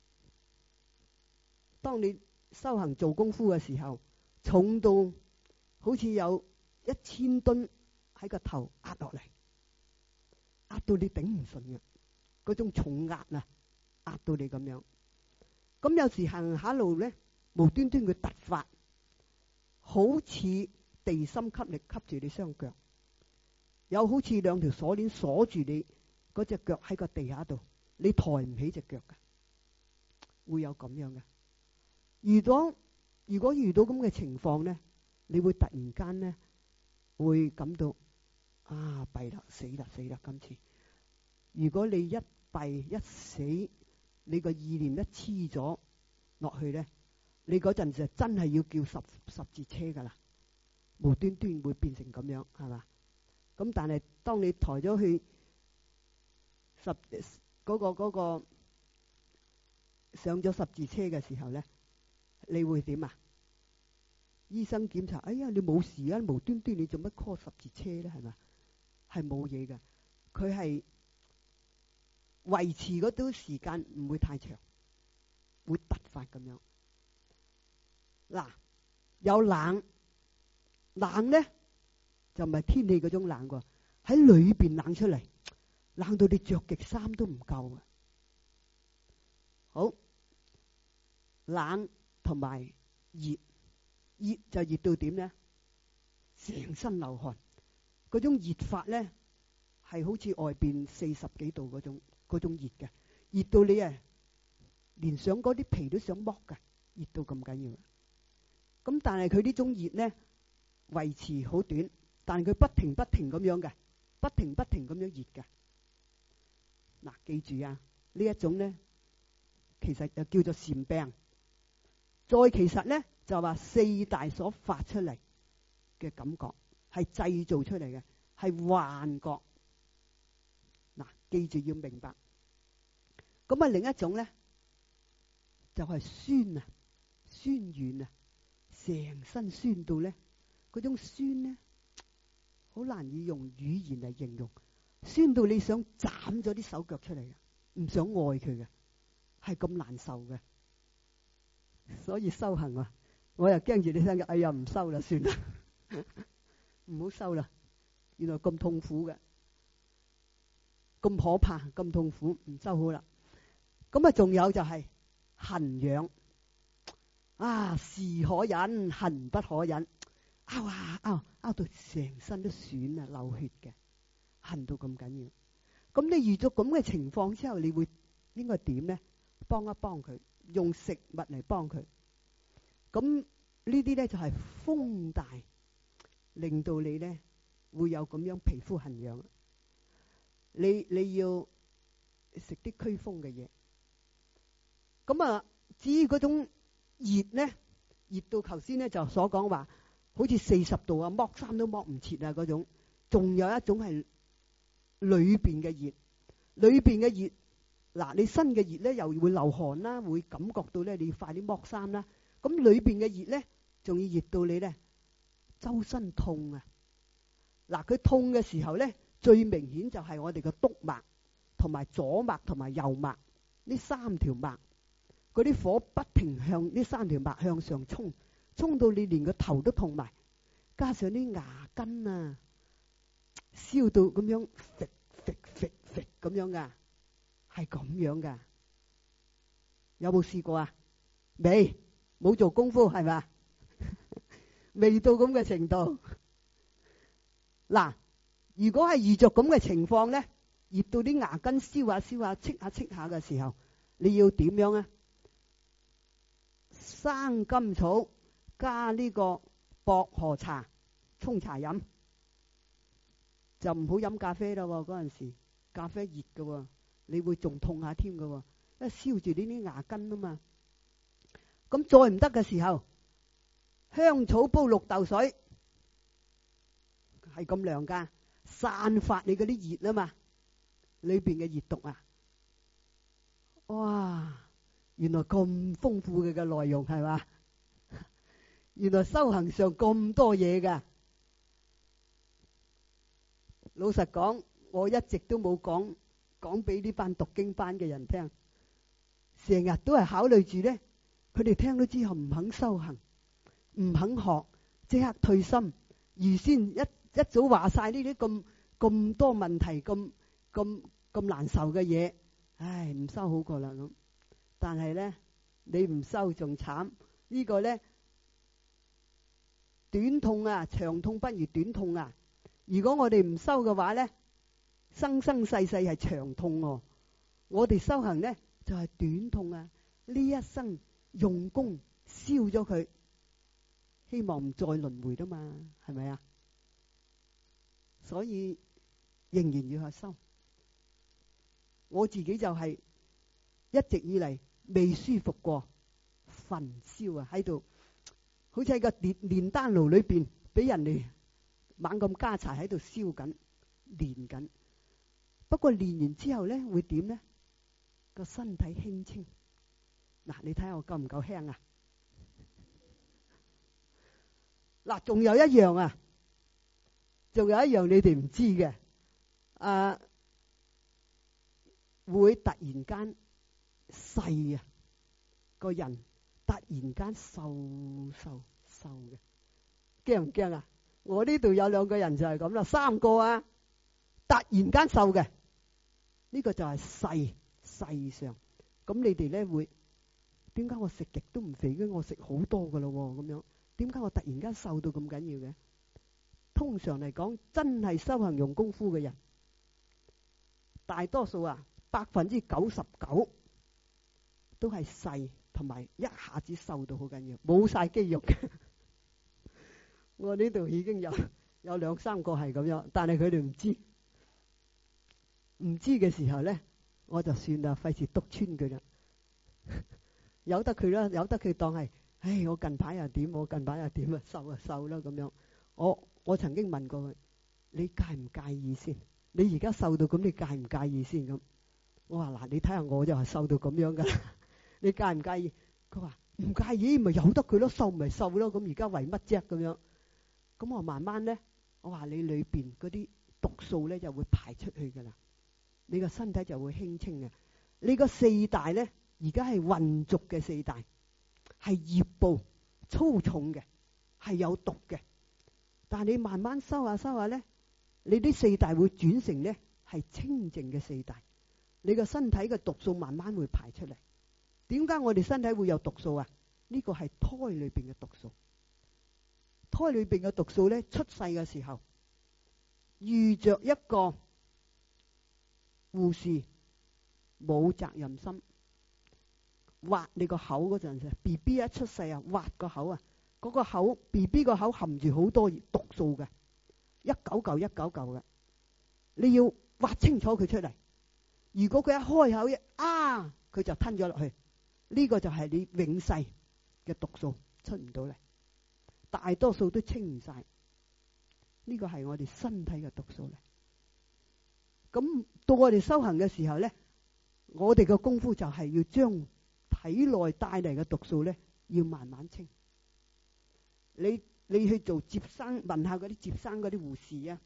當你修行做功夫嘅時候，重到好似有1000噸喺個頭壓落嚟，壓到你頂唔順嘅，嗰種重壓啊，壓到你咁樣。咁有時行下路咧，無端端佢突發，好似地心吸力吸住你雙腳，有好似兩條鎖鏈鎖住你嗰隻腳喺個地下度，你抬唔起隻腳嘅，會有咁樣嘅。 如果遇到咁嘅情況咧，你會突然間咧會感到啊，弊啦，死啦今次。如果你一弊一死，你個意念一黐咗落去咧，你嗰陣就真係要叫十字車噶啦，無端端會變成咁樣，係嘛？咁但係當你抬咗去嗰個上咗十字車嘅時候咧，你會點啊？醫生檢查，哎呀，你冇事啊，無端端你做乜 call 十字車咧？係嘛？係冇嘢嘅，佢係維持嗰段時間唔會太長，會突發咁樣。嗱，有冷咧就唔係天氣嗰種冷喎，喺裏邊冷出嚟，冷到你着極衫都唔夠嘅。好，冷同埋熱就熱到點咧？成身流汗，嗰種熱法咧係好似外邊40幾度嗰種熱嘅，熱到你啊連上嗰啲皮都想剝㗎，熱到咁緊要。咁但係佢呢種熱咧維持好短，但係佢不停咁樣嘅，不停咁樣熱嘅。嗱，記住啊，呢一種咧其實就叫做禪病。再其實咧就話四大所發出嚟嘅感覺係製造出嚟嘅，係幻覺。嗱，記住要明白。咁啊，另一種咧就係酸啊，酸軟啊，成身酸到咧，嗰種酸咧好難以用語言嚟形容，酸到你想斬咗啲手腳出嚟嘅，唔想愛佢嘅，係咁難受嘅。所以修行啊，我又驚住你聽嘅，哎呀唔修啦，算啦，唔好修啦，原來咁痛苦嘅，咁可怕，咁痛苦，唔修好啦。咁啊，仲有就係痕癢啊，是可忍，恨不可忍，拗啊拗到成身都損啊，流血嘅，痕到咁緊要。咁你遇到咁嘅情況之後，你會應該點咧？幫一幫佢，用食物嚟幫佢。咁呢啲咧就係風大，令到你咧會有咁樣皮膚痕癢。你要食啲驅風嘅嘢。咁啊，至於嗰種熱咧，熱到頭先咧就所講話，好似40度啊，剝衫都剝唔切啊嗰種。仲有一種係裏邊嘅熱，裏邊嘅熱，嗱你身嘅熱咧又會流汗啦，會感覺到咧你要快啲剝衫啦。咁裏邊嘅熱咧，仲要熱到你咧周身痛啊！嗱，佢痛嘅時候咧，最明顯就係我哋嘅督脈同埋左脈同埋右脈呢3條脈。嗰啲火不停向呢3條脈向上衝到你連個頭都痛埋，加上啲牙根啊燒到咁樣揈咁樣噶，係咁樣噶。有冇試過啊？未，冇做功夫係咪？未到咁嘅程度。嗱，如果係遇着咁嘅情況咧，熱到啲牙根燒下戚下嘅時候，你要點樣啊？生甘草加呢個薄荷茶沖茶飲，就唔好飲咖啡啦。嗰陣時咖啡熱嘅，你會仲痛下添嘅，因為燒住呢啲牙根啊嘛。咁再唔得嘅時候，香草煲綠豆水係咁涼噶，散發你嗰啲熱啊嘛，裏邊嘅熱毒啊，哇！原來咁豐富嘅內容係嘛？原來修行上咁多嘢噶。老實講，我一直都冇講俾呢班讀經班嘅人聽，成日都係考慮住咧，佢哋聽咗之後唔肯修行，唔肯學，即刻退心，預先一早話晒呢啲咁多問題，咁難受嘅嘢，唉，唔修好過啦咁。但係咧，你唔修仲慘，呢個咧短痛啊，長痛不如短痛啊！如果我哋唔修嘅話咧，生生世世係長痛喎。我哋修行咧就係短痛啊！呢一生用功燒咗佢，希望唔再輪迴吖嘛，係咪啊？所以仍然要去修。我自己就係一直以嚟未舒服過焚燒啊，喺度好似喺個煉丹爐裏邊俾人哋猛咁加柴喺度燒緊煉緊。不過練完之後咧會點咧？個身體輕清。嗱，你睇下我夠唔夠輕啊？嗱，仲有一樣啊，仲有一樣你哋唔知嘅，會突然間細啊，個人突然間瘦嘅，驚唔驚啊？我呢度有兩個人就係咁啦，3個啊，突然間瘦嘅，呢個就係細上。咁你哋咧會點解我食極都唔肥嘅？我食好多噶咯咁樣，點解我突然間瘦到咁緊要嘅？通常嚟講，真係修行用功夫嘅人，大多數啊99%都係細，同埋一下子瘦到好緊要，冇晒肌肉嘅。我呢度已經有2-3個係咁樣，但係佢哋唔知嘅時候咧，我就算啦，費事督穿佢啦，由得佢啦，由得佢當係，唉，我近排又點啊，瘦啊瘦啦咁樣。我曾經問過佢，你介唔介意先？你而家瘦到咁，你介唔介意先咁？我話嗱，你睇下我就係瘦到咁樣噶啦，你介唔介意？佢話唔介意，咪由得佢咯，瘦咪瘦咯，咁而家為乜啫咁樣？咁我慢慢咧，我話你裏邊嗰啲毒素咧就會排出去噶啦，你個身體就會輕清嘅。你個4大咧，而家係混濁嘅4大，係業報粗重嘅，係有毒嘅。但係你慢慢收下咧，你啲4大會轉成咧係清淨嘅4大，你個身體嘅毒素慢慢會排出嚟。點解我哋身體會有毒素啊？呢個係胎裏邊嘅毒素。胎裏邊嘅毒素咧，出世嘅時候遇着一個護士冇責任心，挖你個口嗰陣時 ，BB 一出世啊，挖個口啊，嗰個口 BB 個口含住好多毒素嘅，一嚿嚿嘅，你要挖清楚佢出嚟。如果佢一開口佢就吞咗落去，呢個就係你永世嘅毒素出唔到嚟。大多數都清唔晒，呢個係我哋身體嘅毒素嚟。咁到我哋修行嘅時候咧，我哋嘅功夫就係要將體內帶嚟嘅毒素咧，要慢慢清。你去做接生，問下嗰啲接生嗰啲護士啊，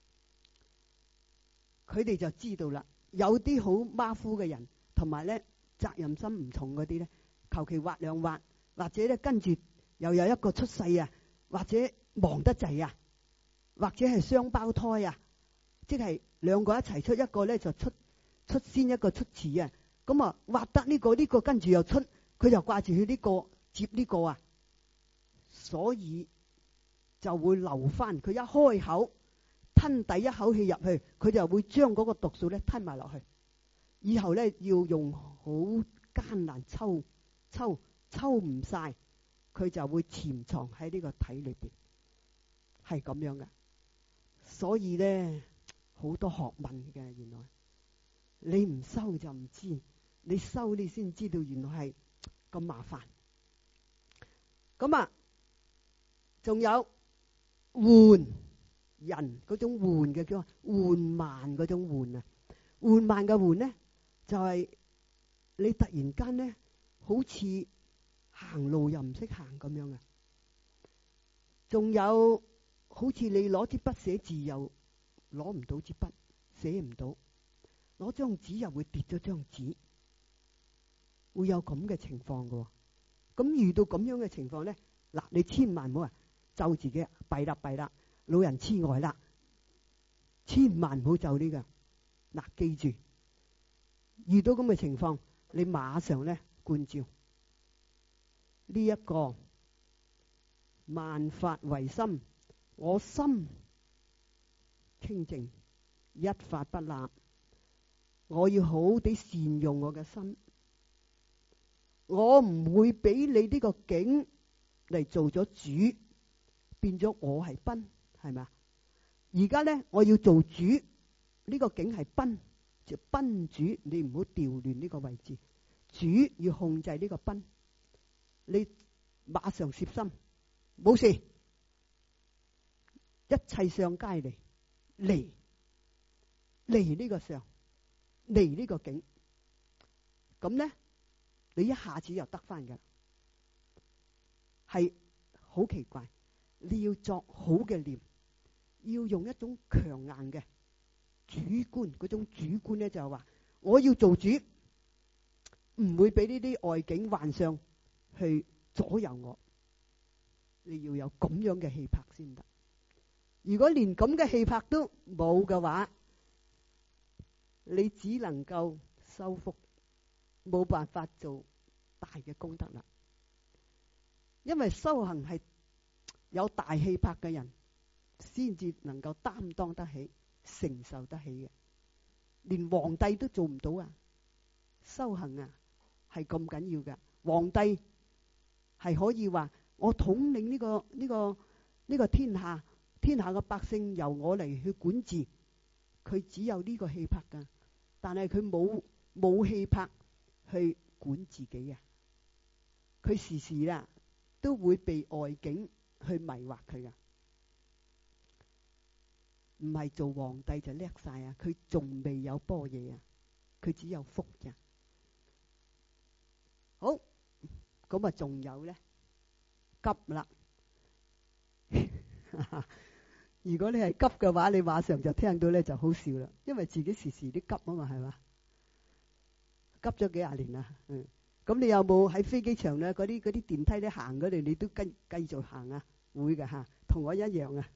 佢哋就知道啦。有啲好馬虎嘅人，同埋咧責任心唔重嗰啲咧，求其挖兩挖，或者咧跟住又有一個出世啊，或者忙得滯啊，或者係雙胞胎啊，即係2個一齊出，一個咧就出先，一個出遲啊。咁啊，挖得呢個跟住又出，佢就掛住佢呢個接呢個啊，所以就會留翻。佢一開口吞第一口氣入去，佢就會將嗰個毒素咧吞埋落去。以後咧要用好艱難抽唔晒，佢就會潛藏喺呢個體裏邊，係咁樣嘅。所以咧好多學問嘅，原來你唔修就唔知，你修你先知道原來係咁麻煩。咁啊，仲有緩人嗰種緩嘅，叫緩慢嗰種緩啊。緩慢嘅緩咧，就係你突然間咧，好似行路又唔識行咁樣啊。仲有好似你攞支筆寫字又攞唔到支筆，寫唔到，攞張紙又會跌咗張紙，會有咁嘅情況㗎。咁遇到咁樣嘅情況咧，嗱，你千萬唔好話咒自己，弊啦，老人痴呆啦，千萬唔好咒呢個。嗱，記住，遇到咁嘅情況，你馬上咧觀照呢一個萬法唯心，我心清淨，一法不立。我要好地善用我嘅心， 我唔會俾你呢個境嚟做咗主，變咗我係賓，係咪啊？而家咧我要做主，呢個境係賓，就賓主，你唔好調亂呢個位置，主要控制呢個賓，你馬上攝心，冇事，一切相皆離，離呢個相，離呢個境，咁咧你一下子又得翻㗎，係好奇怪。你要作好嘅念，要用一種強硬嘅主觀，嗰種主觀咧就係話我要做主，唔會俾呢啲外境幻象去左右我。你要有咁樣嘅氣魄先得。如果連咁嘅氣魄都冇嘅話，你只能夠修福，冇辦法做大嘅功德啦。因為修行係有大氣魄嘅人先至能夠擔當得起、承受得起嘅。連皇帝都做唔到啊！修行啊係咁緊要嘅。皇帝係可以話我統領呢個天下，天下嘅百姓由我嚟去管治，佢只有呢個氣魄噶，但係佢冇氣魄去管自己啊！佢時時啦都會被外境去迷惑佢噶，唔係做皇帝就叻晒啊！佢仲未有般若啊，佢只有福咋。好，咁啊仲有咧急啦。如果你係急嘅話，你馬上就聽到咧就好笑啦，因為自己時時都急啊嘛，係嘛？急咗幾廿年啦，咁你有冇喺飛機場咧嗰啲電梯咧行嗰度，你都繼續行啊？會㗎嚇，同我一樣啊，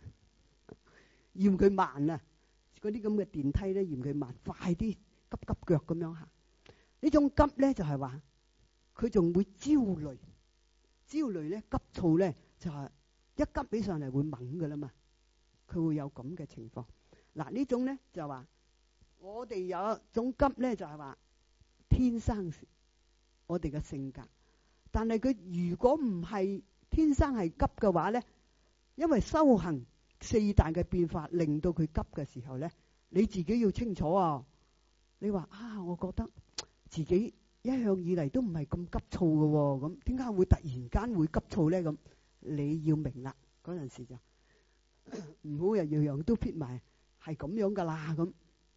嫌佢慢啊！嗰啲咁嘅電梯咧嫌佢慢，快啲急急腳咁樣行。呢種急咧就係話佢仲會焦慮咧，急躁咧就係一急起上嚟會猛㗎啦嘛。佢會有咁嘅情況。嗱，呢種咧就話我哋有一種急咧就係話天生我哋嘅性格，但係佢如果唔係天生係急嘅話咧，因為修行四大嘅變化令到佢急嘅時候咧，你自己要清楚啊。你話啊，我覺得自己一向以嚟都唔係咁急躁嘅喎，咁點解會突然間會急躁咧？咁你要明啦，嗰陣時就唔好又樣樣都撇埋，係咁樣噶啦。咁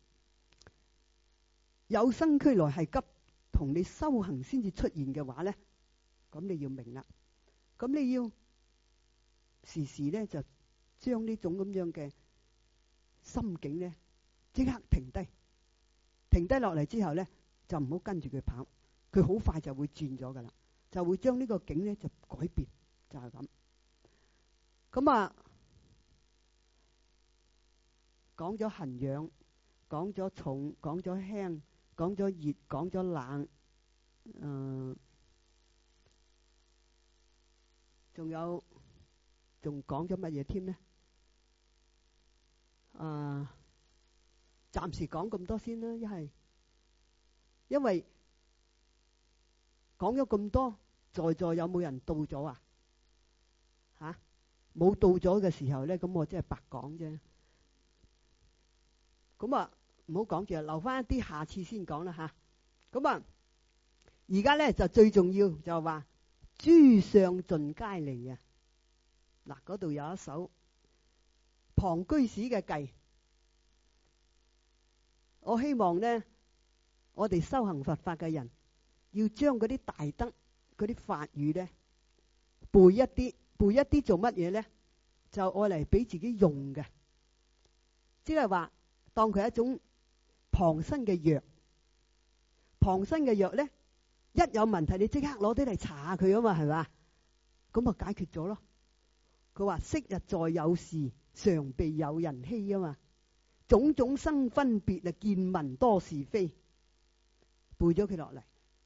有生俱來係急，同你修行先至出現嘅話咧，咁你要明啦。咁你要時時咧就將呢種咁樣嘅心境咧即刻停低落嚟之後咧，就唔好跟住佢跑，佢好快就會轉咗噶啦，就會將呢個境咧就改變，就係咁。咁啊，講咗痕癢，講咗重，講咗輕，講咗熱，講咗冷，仲講咗乜嘢添呢？暫時講咁多先啦，因為講咗咁多，在座有冇人到咗啊？吓，冇到咗嘅時候咧，咁我真係白講啫。咁啊，唔好講住，留翻一啲下次先講啦吓。咁啊，而家咧就最重要就係話諸相盡皆離啊！嗱，嗰度有一首龐居士嘅偈，我希望咧，我哋修行佛法嘅人要將嗰啲大德嗰啲法語咧背一啲做乜嘢咧？就愛嚟俾自己用嘅，即係話當佢係一種旁身嘅藥。旁身嘅藥咧，一有問題你即刻攞啲嚟查下佢啊嘛，係嘛？咁啊解決咗咯。佢話昔日在有時，常被有人欺啊嘛。種種生分別啊，見聞多是非。背咗佢落嚟。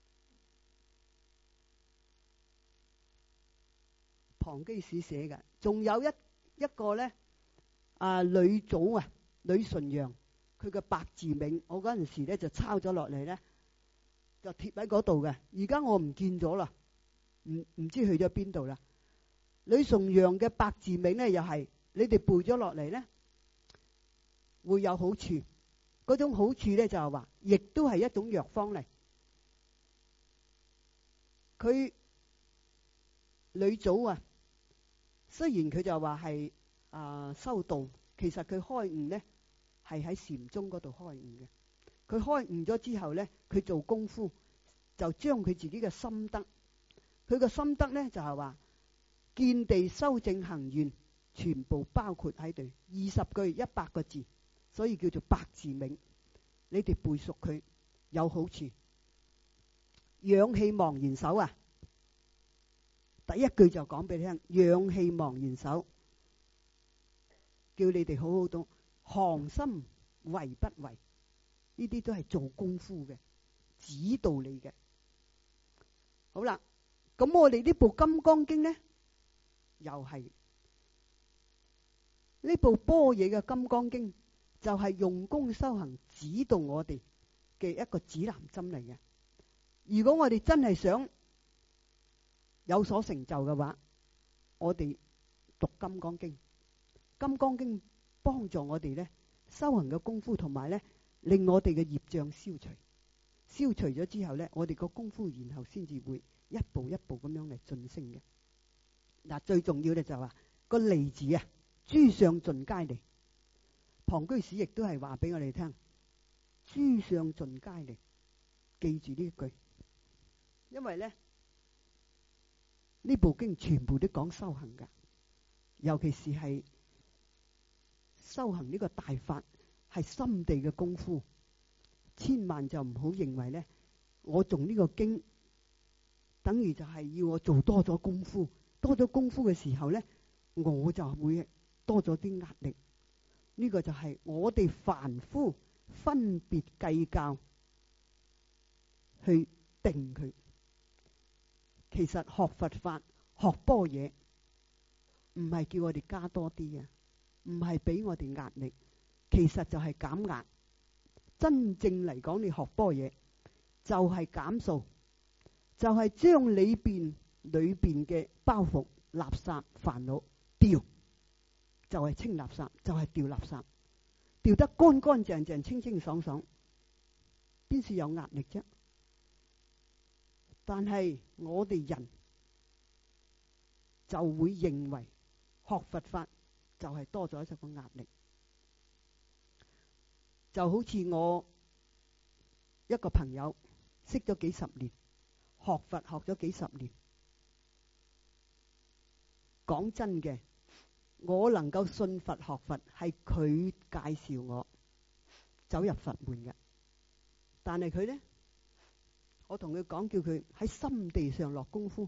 龐居士寫嘅，仲有一個咧，呂祖啊，呂純陽，佢嘅百字銘，我嗰陣時咧就抄咗落嚟咧， 就貼喺嗰度嘅。而家我唔見咗啦，唔知去咗邊度啦。呂崇陽嘅百字銘咧，又係你哋背咗落嚟咧，會有好處。嗰種好處咧就係話，亦都係一種藥方嚟。佢呂祖啊，雖然佢就話係修道，其實佢開悟咧係喺禪宗嗰度開悟嘅。佢開悟咗之後咧，佢做功夫就將佢自己嘅心得，佢嘅心得咧就係話見地修正行願，全部包括喺度，20句100個字，所以叫做百字銘。你哋背熟佢有好處。氧氣茫然手啊，第一句就講俾你聽，氧氣茫然手，叫你哋好好讀，降心為不為，呢啲都係做功夫嘅，指導你嘅。好啦，咁我哋呢部《金剛經》呢，又係呢部般若嘅《金剛經》，就係用功修行指導我哋嘅一個指南針嚟嘅。如果我哋真係想有所成就嘅話，我哋讀《金剛經》。《金剛經》幫助我哋咧修行嘅功夫，同埋咧令我哋嘅業障消除。消除咗之後咧，我哋個功夫然後先至會一步一步咁樣嚟晉升嘅。嗱，最重要嘅就係話個離字啊，諸相盡皆離。龐居士亦都係話俾我哋聽，諸相盡皆離，記住呢一句。因為咧呢部經全部都講修行噶，尤其是係修行呢個大法係心地嘅功夫，千萬就唔好認為咧我做呢個經等於就係要我做多咗功夫，多咗功夫嘅時候咧我就會多咗啲壓力。呢個就係我哋凡夫分別計較去定佢。其實學佛法學般若唔係叫我哋加多啲嘅，唔係俾我哋壓力，其實就係減壓。真正嚟講，你學般若就係減數，就係將裏邊嘅包袱、垃圾、煩惱掉，就係清垃圾，就係掉垃圾，掉得乾乾淨淨、清清爽爽，邊處有壓力啫？但係我哋人就會認為學佛法就係多咗一個壓力，就好似我一個朋友識咗幾十年，學佛學咗幾十年，講真嘅，我能夠信佛學佛係佢介紹我走入佛門嘅，但係佢呢，我同佢講叫佢喺心地上落功夫，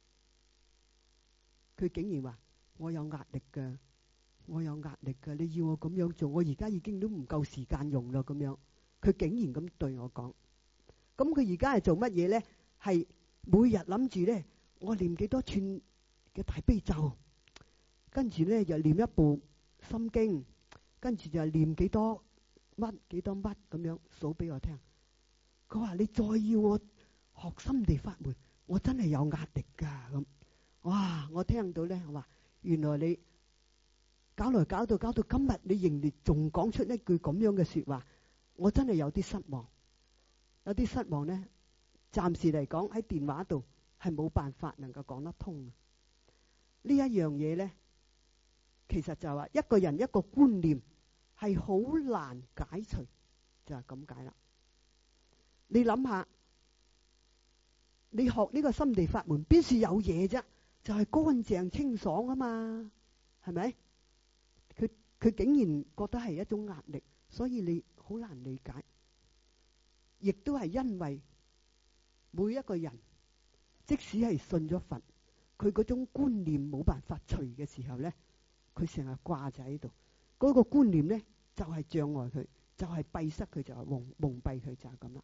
佢竟然話我有壓力㗎，我有壓力㗎，你要我咁樣做，我而家已經都唔夠時間用啦咁樣。佢竟然咁對我講，咁佢而家係做乜嘢呢？係每日諗住呢，我念幾多串嘅大悲咒，跟住呢又念一部心經，跟住就念幾多乜咁樣數俾我聽。佢話你再要我學心地法門，我真係有壓力噶咁。哇！我聽到咧，我話原來你搞來搞到今日，你仍然仲講出一句咁樣嘅說話，我真係有啲失望。有啲失望咧，暫時嚟講喺電話度係冇辦法能夠講得通。呢一樣嘢咧，其實就係話一個人一個觀念係好難解除，就係咁解啦。你諗下，你學呢個心地法門，邊處有嘢啫？就係乾淨清爽啊嘛，係咪？佢竟然覺得係一種壓力，所以你好難理解。亦都係因為每一個人，即使係信咗佛，佢嗰種觀念冇辦法除嘅時候咧，佢成日掛住喺度，嗰個觀念咧就係障礙佢，就係閉塞佢，就係蒙蔽佢，就係咁啦。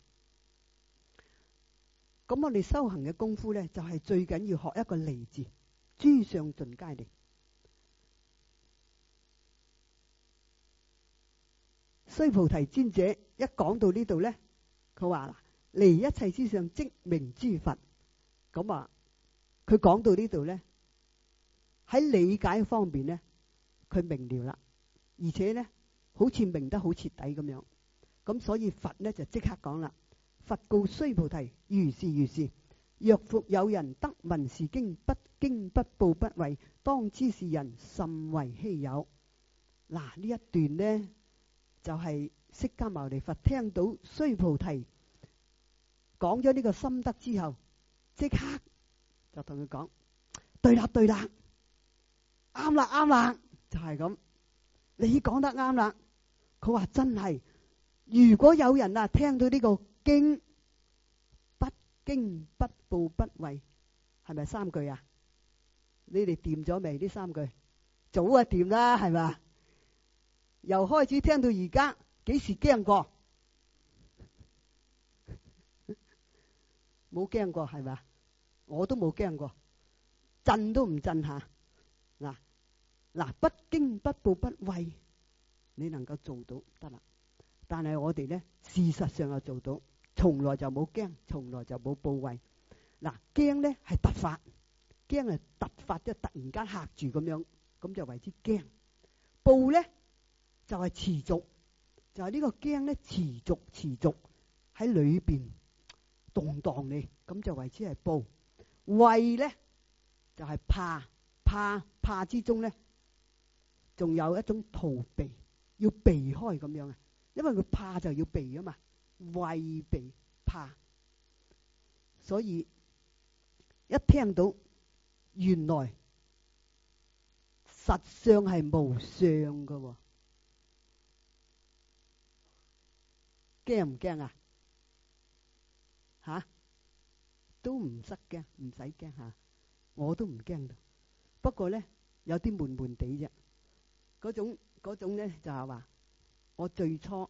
咁我哋修行嘅功夫咧，就係最緊要學一個離字，諸相盡皆離。須菩提尊者一講到呢度咧，佢話啦： 離一切之上，即名諸佛。咁啊，佢講到呢度咧，喺理解方面咧，佢明了啦，而且咧好似明得好徹底咁樣。咁所以佛咧就即刻講啦，佛告須菩提，如是如是。若復有人得聞是經，不經不報不慧，當知是人甚為稀有。嗱，呢一段呢，就係釋迦牟尼佛聽到須菩提講咗呢個心得之後，即刻就同佢講：對啦對啦，啱啦啱啦，就係咁。你講得啱啦。佢話真係，如果有人啊聽到呢個經，不經不報不慧，係咪三句啊？你哋掂咗未？呢三句早啊掂啦，係咪？由開始聽到而家，幾時驚過？冇驚過係咪？我都冇驚過，震都唔震下。嗱，不經不報不慧，你能夠做到得啦。但係我哋咧，事實上又做到，從來就冇驚，從來就冇報慧。嗱，驚咧係突發，驚係突發，即係突然間嚇住咁樣，咁就為之驚。報咧就係持續，就係呢個驚咧持續喺裏邊動盪你，咁就為之係報。畏咧就係怕之中咧，仲有一種逃避，要避開咁樣啊，因為佢怕就要避啊嘛，畏避怕，所以一聽到原來實相係無相噶喎，驚唔驚啊？吓，都唔使驚，唔使驚吓，我都唔驚。不過咧有啲悶悶地啫，嗰種咧就係話我最初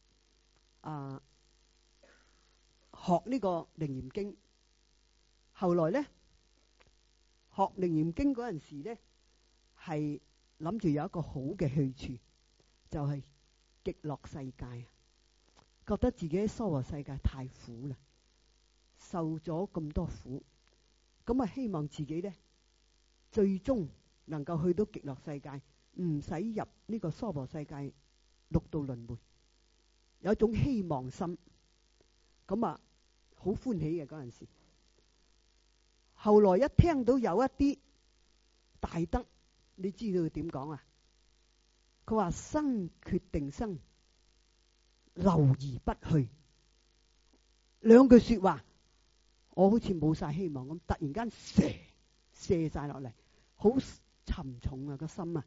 學呢個《楞嚴經》，後來咧學《楞嚴經》嗰陣時咧，係諗住有一個好嘅去處，就係極樂世界。覺得自己喺娑婆世界太苦啦，受咗咁多苦，咁啊希望自己咧最終能夠去到極樂世界，唔使入呢個娑婆世界六道輪迴，有一種希望心，咁啊好歡喜嘅嗰陣時。後來一聽到有一啲大德，你知道佢點講啊？佢話生決定生，留而不去。兩句說話，我好似冇晒希望咁，突然間射晒落嚟，好沉重啊個心啊！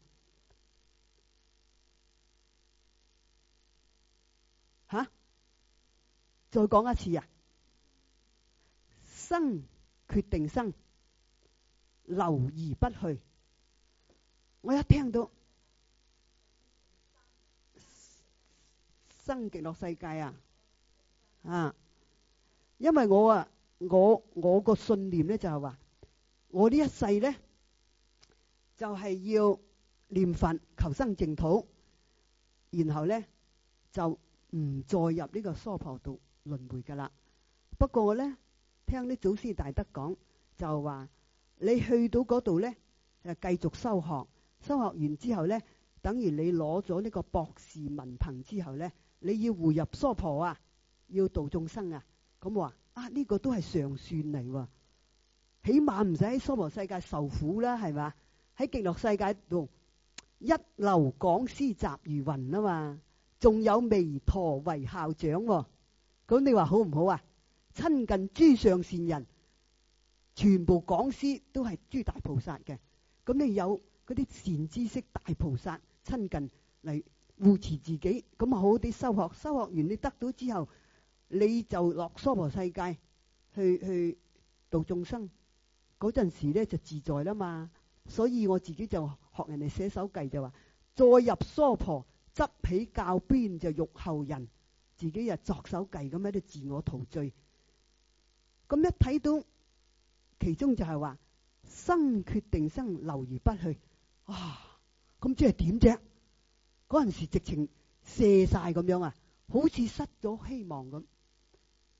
吓，再講一次啊！生決定生，留而不去。我一聽到生極樂世界啊，因為我個信念咧就係話，我呢一世咧就係要念佛求生淨土，然後咧就唔再入呢個娑婆道輪迴噶啦。不過咧，聽啲祖師大德講，就話你去到嗰度咧，就繼續修學，修學完之後咧，等於你攞咗呢個博士文憑之後咧，你要回入娑婆啊，要度眾生啊。咁話呢個都係上算嚟喎，起碼唔使喺娑婆世界受苦啦，係嘛？喺極樂世界度一流講師集如雲啊嘛，仲有彌陀為校長喎。咁你話好唔好啊？親近諸上善人，全部講師都係諸大菩薩嘅。咁你有嗰啲善知識大菩薩親近嚟護持自己，咁好啲修學。修學完你得到之後，你就落娑婆世界去度眾生。嗰陣時咧就自在啦嘛。所以我自己就學人哋寫手記就話：再入娑婆，執起教鞭就欲後人。自己又作手記咁喺度自我陶醉。咁一睇到其中就係話生決定生，留而不去。咁即係點啫？嗰陣時直情射晒咁樣啊，好似失咗希望咁。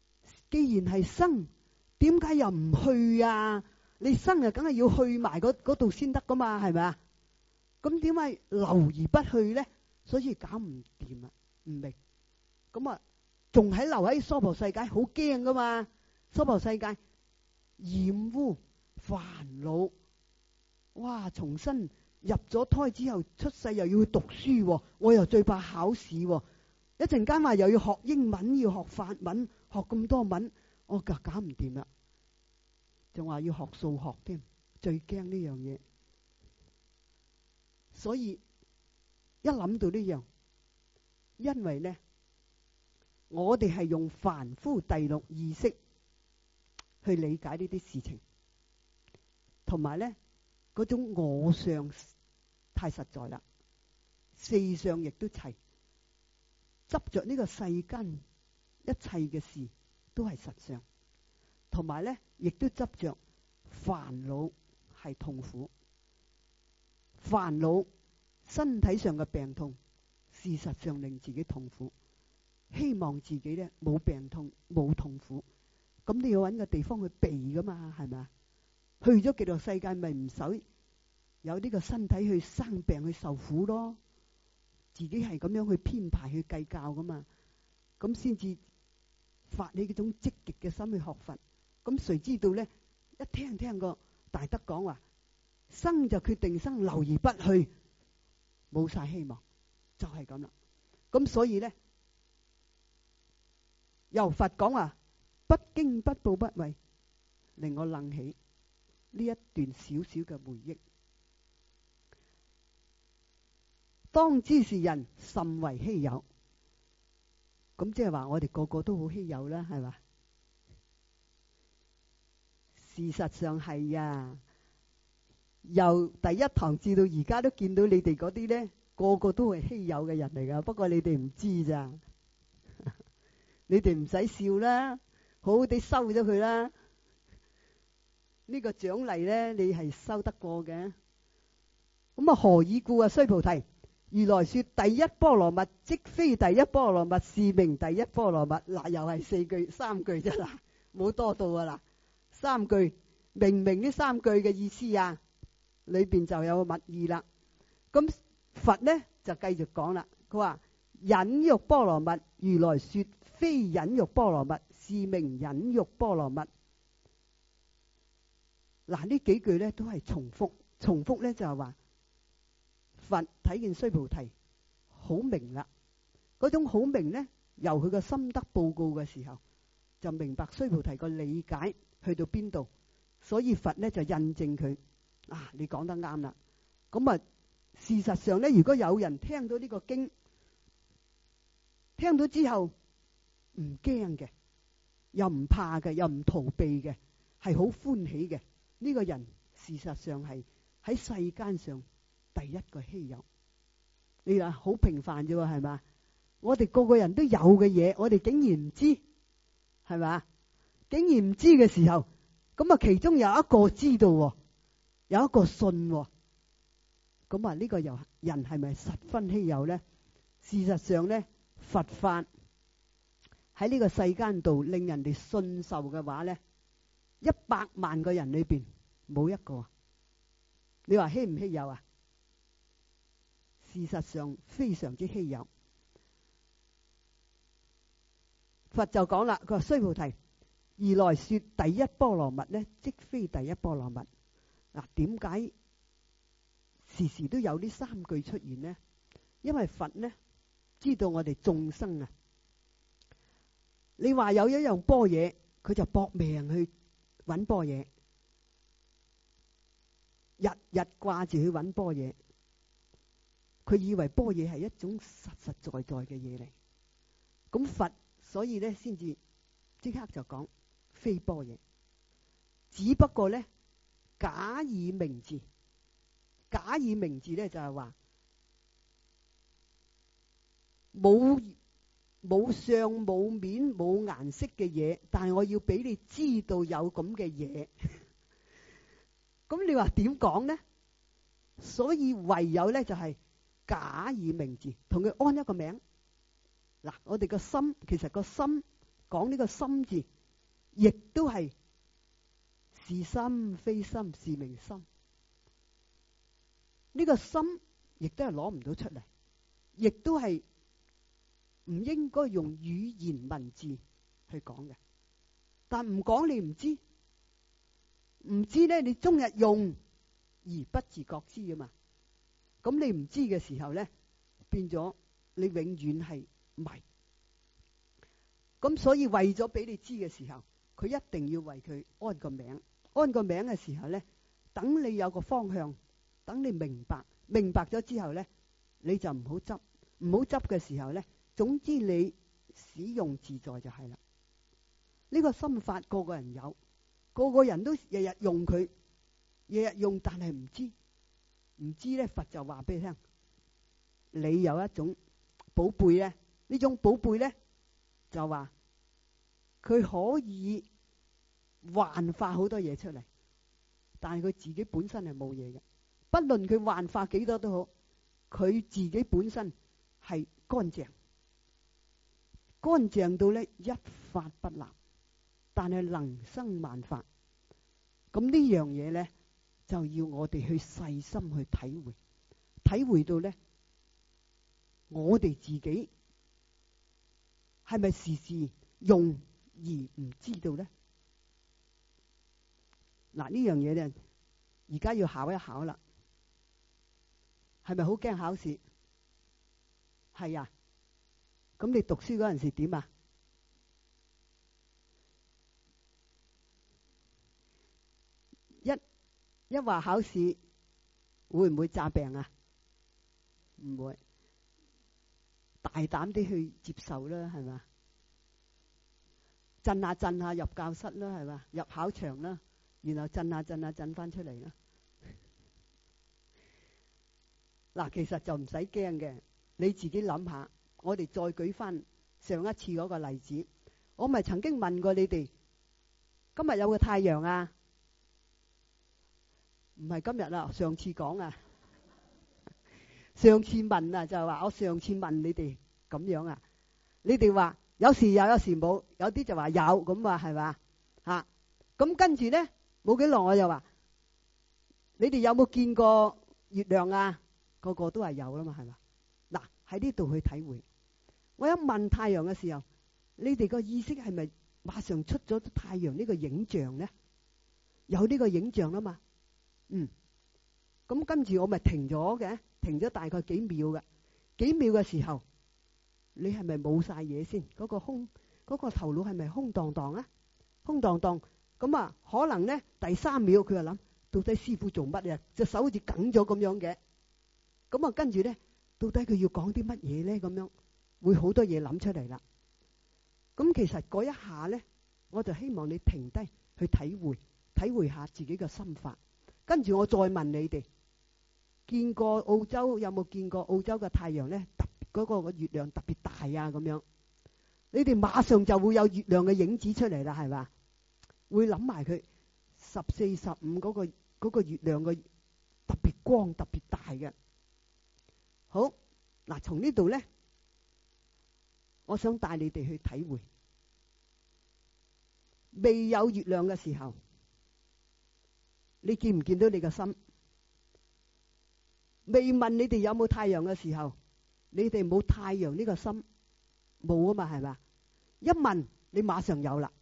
既然係生，點解又唔去啊？你生啊，梗係要去埋嗰度先得噶嘛，係咪啊？咁點解留而不去咧？所以搞唔掂啊，唔明。咁啊，仲喺留喺娑婆世界，好驚噶嘛？娑婆世界染污煩惱，哇！重新入咗胎之後出世又要去讀書，我又最怕考試，一陣間話又要學英文，要學法文，學咁多文，我搞唔掂啦。仲話要學數學添，最驚呢樣嘢。所以一諗到呢樣，因為呢，我哋係用凡夫第六意識去理解呢啲事情，同埋呢嗰種我相太實在啦，四相亦都齊，執着呢個世間一切嘅事都係實相，同埋呢亦都執着煩惱係痛苦，煩惱身體上嘅病痛，事實上令自己痛苦，希望自己呢冇病痛冇痛苦，咁你要揾個地方去避噶嘛，係咪啊？去咗極樂世界咪唔使有呢個身體去生病去受苦咯，自己係咁樣去編排去計較噶嘛，咁先至發你嗰種積極嘅心去學佛。咁誰知道呢？一聽個大德講話，生就決定生，留而不去，冇晒希望，就係咁啦。咁所以呢，由佛講話不驚不怖不畏，令我諗起呢一段小小嘅回憶。當知是人甚為稀有，咁即係話我哋個個都好稀有啦，係嘛？事實上係啊，由第一堂至到而家都見到你哋嗰啲呢，個個都係稀有嘅人嚟噶，不過你哋唔知咋。你哋唔使笑啦，好好地收咗佢啦。呢個獎勵呢，你係收得過嘅。咁啊，何以故啊？須菩提，如來說第一波羅蜜，即非第一波羅蜜，是名第一波羅蜜。嗱，又係三句啫啦，冇多到啊啦。三句明明呢三句嘅意思啊，裏邊就有個密意啦。咁佛呢就繼續講啦，佢話忍辱波羅蜜，如來說非忍辱波羅蜜，是名忍辱波羅蜜。嗱，呢幾句呢都係重複呢就係話佛睇見須菩提好明啦，嗰種好明呢，由佢個心得報告嘅時候就明白須菩提個理解去到邊度，所以佛呢就印證佢啊，你講得啱啦。咁啊，事實上呢，如果有人聽到呢個經，聽到之後唔驚嘅，又唔怕嘅，又唔逃避嘅，係好歡喜嘅，呢個人事實上係喺世間上第一個稀有。你話好平凡啫喎，係嘛？我哋個個人都有嘅嘢，我哋竟然唔知，係嘛？竟然唔知嘅時候，咁啊，其中有一個知道，有一個信，咁啊，呢個人係咪十分稀有呢？事實上呢，佛法喺呢個世間度令人哋信受嘅話呢，100萬個人裏邊冇一個。你話稀唔稀有啊？事實上非常之稀有。佛就講啦，佢話須菩提，如來說第一波羅蜜呢，即非第一波羅蜜。嗱，點解時時都有呢三句出現呢？因為佛呢知道我哋眾生啊，你話有一樣般若，佢就搏命去揾般若，日日掛住去揾般若，佢以為般若係一種實實在在嘅嘢嚟。咁佛所以呢先至即刻就講非般若，只不過呢假以名字，假以名字呢就係話冇相冇面冇顏色嘅嘢，但係我要俾你知道有咁嘅嘢。咁你話點講呢？所以唯有呢就係假以名字，同佢安一個名。嗱，我哋個心，其實個心講呢個心字亦都係是心非心，是明心。呢個心亦都係攞唔到出嚟，亦都係唔應該用語言文字去講嘅。但唔講你唔知，唔知咧你終日用而不自覺知啊嘛。咁你唔知嘅時候咧，變咗你永遠係迷。咁所以為咗俾你知嘅時候，佢一定要為佢安個名。安個名嘅時候咧，等你有個方向，等你明白，明白咗之後咧，你就唔好執，唔好執嘅時候咧，總之你使用自在就係啦。呢個心法個個人有，個個人都日日用佢，日日用，但係唔知，唔知咧，佛就話俾你聽，你有一種寶貝咧，呢種寶貝咧就話佢可以幻化好多嘢出嚟，但係佢自己本身係冇嘢嘅。不論佢幻化幾多都好，佢自己本身係乾淨，乾淨到咧一法不立，但係能生萬法。咁呢樣嘢咧就要我哋去細心去體會，體會到咧我哋自己係咪時時用而唔知道咧？嗱，呢樣嘢咧而家要考一考啦。係咪好驚考試？係啊。咁你讀書嗰陣時點啊？一話考試會唔會詐病啊？唔會，大膽啲去接受啦，係嘛？震下震下入教室啦，係嘛？入考場啦，然後震下震下震翻出嚟啦。嗱，其實就唔使驚嘅，你自己諗下。我哋再舉翻上一次嗰個例子，我咪曾經問過你哋，今日有個太陽啊？唔係今日啦，上次講啊，上次問啊，就係話我上次問你哋咁樣啊，你哋話有時有，有時冇，有啲就話有咁話係嘛嚇？咁跟住咧冇幾耐我就話，你哋有冇見過月亮啊？個個都係有啦嘛，係嘛？嗱，喺呢度去體會。我一問太陽嘅時候，你哋個意識係咪馬上出咗太陽呢個影像咧？有呢個影像啦嘛。咁跟住我咪停咗嘅，停咗大概幾秒嘅，幾秒嘅時候，你係咪冇晒嘢先？嗰個頭腦係咪空蕩蕩啊？空蕩蕩咁啊，可能咧第3秒佢就諗，到底師父做乜啊？隻手好似梗咗咁樣嘅，咁啊跟住咧，到底佢要講啲乜嘢咧？咁樣會好多嘢諗出嚟啦。咁其實嗰一下咧，我就希望你停低去體會下自己嘅心法。跟住我再問你哋，見過澳洲有冇見過澳洲嘅太陽咧？特別嗰個月亮特別大啊，咁樣你哋馬上就會有月亮嘅影子出嚟啦，係嘛？會諗埋佢14、15嗰個月亮嘅特別光特別大嘅。好嗱，從呢度咧，我想帶你哋去體會，未有月亮嘅時候，你見唔見到你個心？未問你哋有冇太陽嘅時候，你哋冇太陽呢個心冇啊嘛，係嘛？一問你馬上有啦。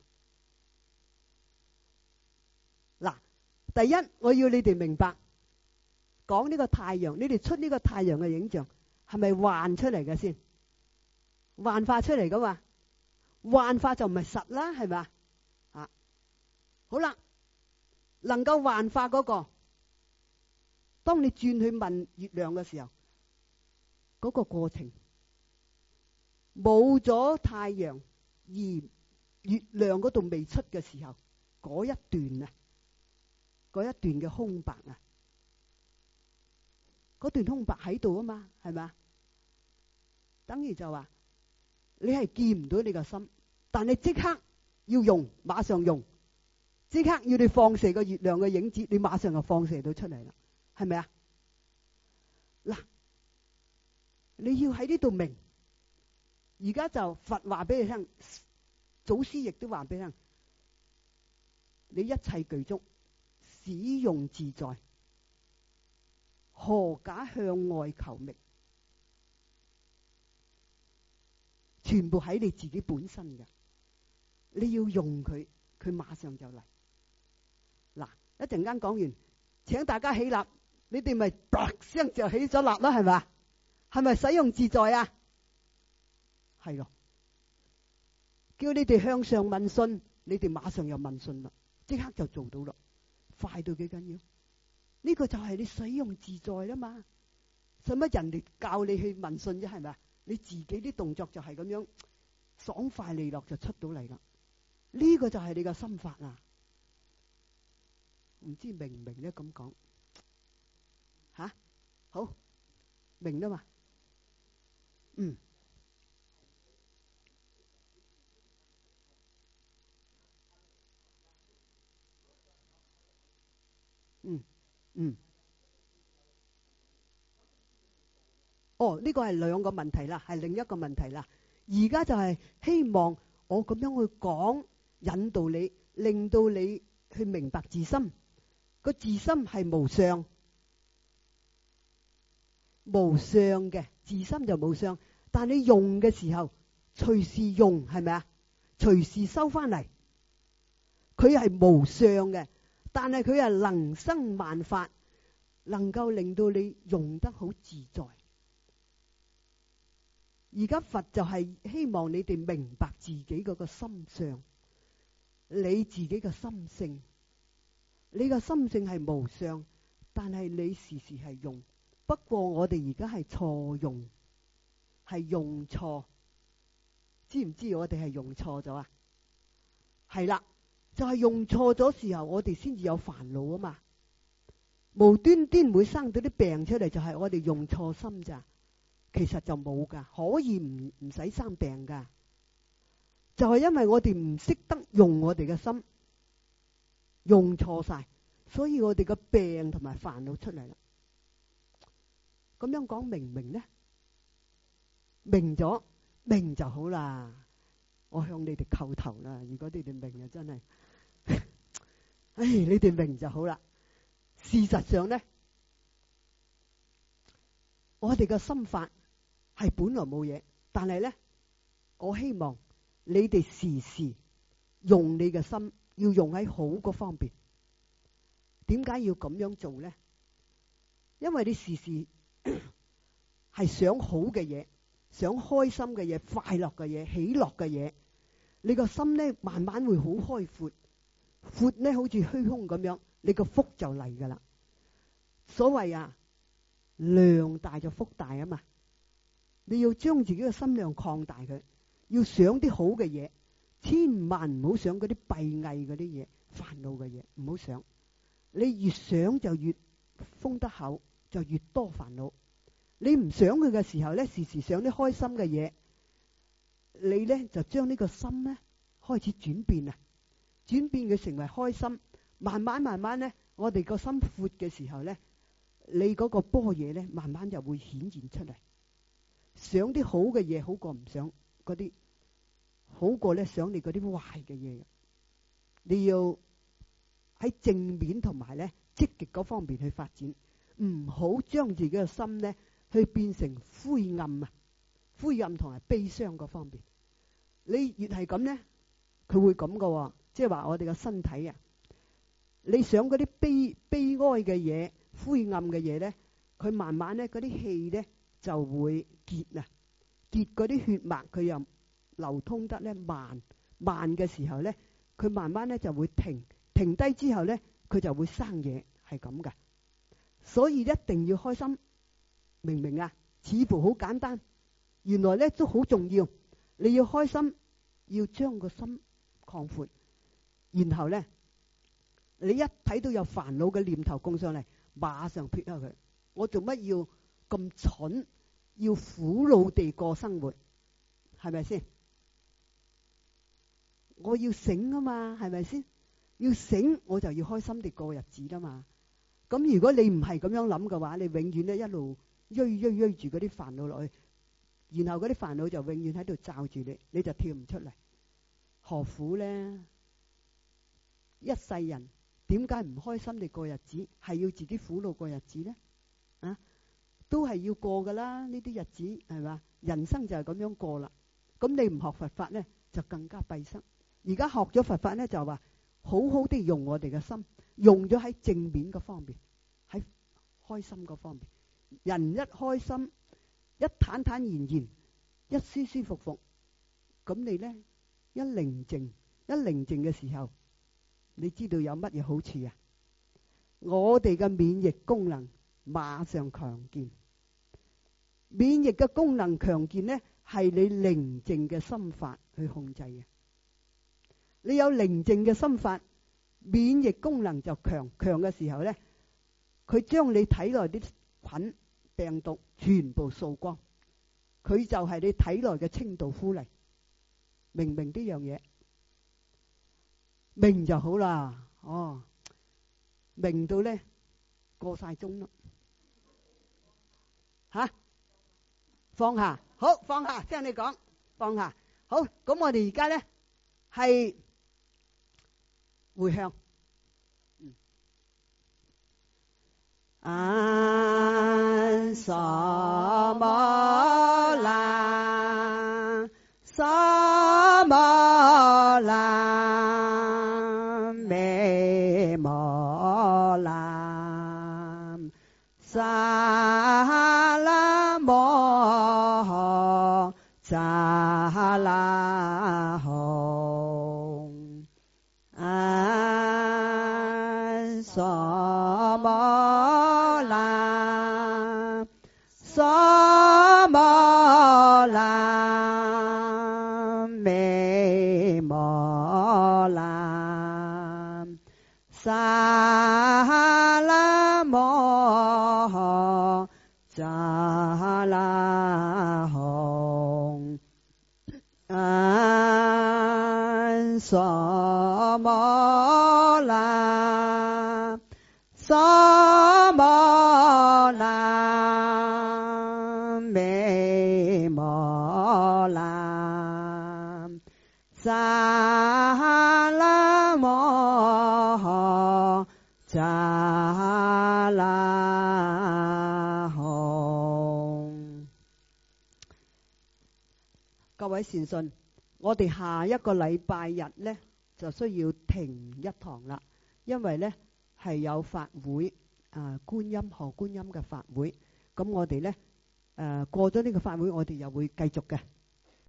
嗱，第一我要你哋明白，講呢個太陽，你哋出呢個太陽嘅影像係咪幻出嚟嘅先？幻化出嚟噶嘛？幻化就唔係實啦，係咪啊？好啦。能夠幻化嗰個，當你轉去問月亮嘅時候，嗰個過程冇咗太陽而月亮嗰度未出嘅時候，嗰一段嘅空白啊，嗰段空白喺度啊嘛，係咪啊？等於就話你係見唔到你個心，但你即刻要用，馬上用。即刻要你放射個月亮嘅影子，你馬上就放射到出嚟啦，係咪啊？嗱，你要喺呢度明，而家就佛話俾你聽，祖師亦都話俾你聽， 你一切具足，使用自在，何假向外求覓？全部喺你自己本身嘅，你要用佢，佢馬上就嚟。嗱，一陣間講完，請大家起立，你哋咪啪聲就起咗立啦，係咪？係咪使用自在啊？係咯，叫你哋向上問訊，你哋馬上又問訊啦，即刻就做到啦，快到幾緊要？呢個就係你使用自在啦嘛，使乜人哋教你去問訊啫？係咪？你自己啲動作就係咁樣爽快利落就出到嚟啦。呢個就係你嘅心法啊！唔知明唔明咧？咁講吓，好明啦嘛？嗯。嗯嗯，哦，呢個係兩個問題啦，係另一個問題啦。而家就係希望我咁樣去講，引導你，令到你去明白自心。個自心係無相，無相嘅自心就無相，但你用嘅時候隨時用，係咪啊？隨時收翻嚟，佢係無相嘅，但係佢係能生萬法，能夠令到你用得好自在。而家佛就係希望你哋明白自己嗰個心相，你自己嘅心性，你嘅心性係無相，但係你時時係用。不過我哋而家係錯用，係用錯，知唔知我哋係用錯咗啊？係啦，就係用錯咗時候，我哋先至有煩惱啊嘛。無端端會生到啲病出嚟，就係我哋用錯心咋。其實就冇噶，可以唔使生病噶，就係因為我哋唔識得用我哋嘅心，用錯晒，所以我哋嘅病同埋煩惱出嚟啦。咁樣講明唔明呢？明咗，明就好啦。我向你哋叩頭啦。如果你哋明啊，真係，唉，你哋明就好啦。事實上呢，我哋嘅心法係本來冇嘢，但係呢，我希望你哋時時用你嘅心，要用喺好嗰方面。點解要咁樣做呢？因為你時時係想好嘅嘢，想開心嘅嘢、快樂嘅嘢、喜樂嘅嘢，你個心呢慢慢會好開闊，闊呢好似虛空咁樣，你個福就嚟噶啦。所謂啊，量大就福大啊嘛。你要將自己嘅心量擴大佢，要想啲好嘅嘢，千萬唔好想嗰啲閉翳嗰啲嘢、煩惱嘅嘢，唔好想。你越想就越封得口，就越多煩惱。你唔想佢嘅時候咧，時時想啲開心嘅嘢，你咧就將呢個心咧開始轉變啊，轉變佢成為開心。慢慢咧，我哋個心闊嘅時候咧，你嗰個般若咧，慢慢就會顯現出嚟。想啲好嘅嘢好過唔想嗰啲，好過咧想你嗰啲壞嘅嘢。你要喺正面同埋咧積極嗰方面去發展，唔好將自己嘅心咧去變成灰暗啊，灰暗同埋悲傷嗰方面。你越係咁咧，佢會咁噶，即係話我哋嘅身體啊，你想嗰啲悲哀嘅嘢、灰暗嘅嘢咧，佢慢慢咧嗰啲氣咧就會結啊，結嗰啲血脈佢又流通得咧慢嘅時候咧，佢慢慢咧就會停低之後咧，佢就會生嘢，係咁噶。所以一定要開心，明唔明啊？似乎好簡單，原來咧都好重要。你要開心，要將個心擴闊，然後咧你一睇到有煩惱嘅念頭供上嚟，馬上撇開佢。我做乜要咁蠢，要苦惱地過生活？係咪先？我要醒啊嘛，係咪先？要醒，我就要開心地過日子啦嘛。咁如果你唔係咁樣諗嘅話，你永遠咧一路追住嗰啲煩惱落去，然後嗰啲煩惱就永遠喺度罩住你，你就跳唔出嚟。何苦咧？ 一世人點解唔開心地過日子，係要自己苦惱過日子呢？啊，都係要過噶啦，呢啲日子係嘛？人生就係咁樣過啦。咁你唔學佛法呢，就更加閉塞。而家學咗佛法呢，就話好好地用我哋嘅心，用咗喺正面嗰方面，喺開心嗰方面。人一開心，一坦坦然然，一舒舒服服，咁你呢，一寧靜嘅時候，你知道有乜嘢好處啊？我哋嘅免疫功能馬上強健。免疫嘅功能強健呢，係你寧靜嘅心法去控制嘅。你有寧靜嘅心法，免疫功能就強嘅時候呢，佢將你體內啲菌病毒全部掃光，佢就係你體內嘅清道夫嚟。明唔明呢樣嘢？明就好啦。哦，明到呢過晒鐘啦。吓，放下，好，放下，聽你講，放下。好，咁我哋而家呢係回向。安薩摩拉，薩摩拉，美摩拉，薩拉摩，薩拉吽，安薩摩薩摩拉，美摩拉，薩拉摩，薩拉吽，安薩摩拉，薩摩拉，美摩拉，薩拉摩，薩拉吽。各位善信，我哋下一個禮拜日呢，就需要停一堂啦，因為呢係有法會，觀音賀觀音嘅法會。咁我哋呢過咗呢個法會，我哋又會繼續嘅。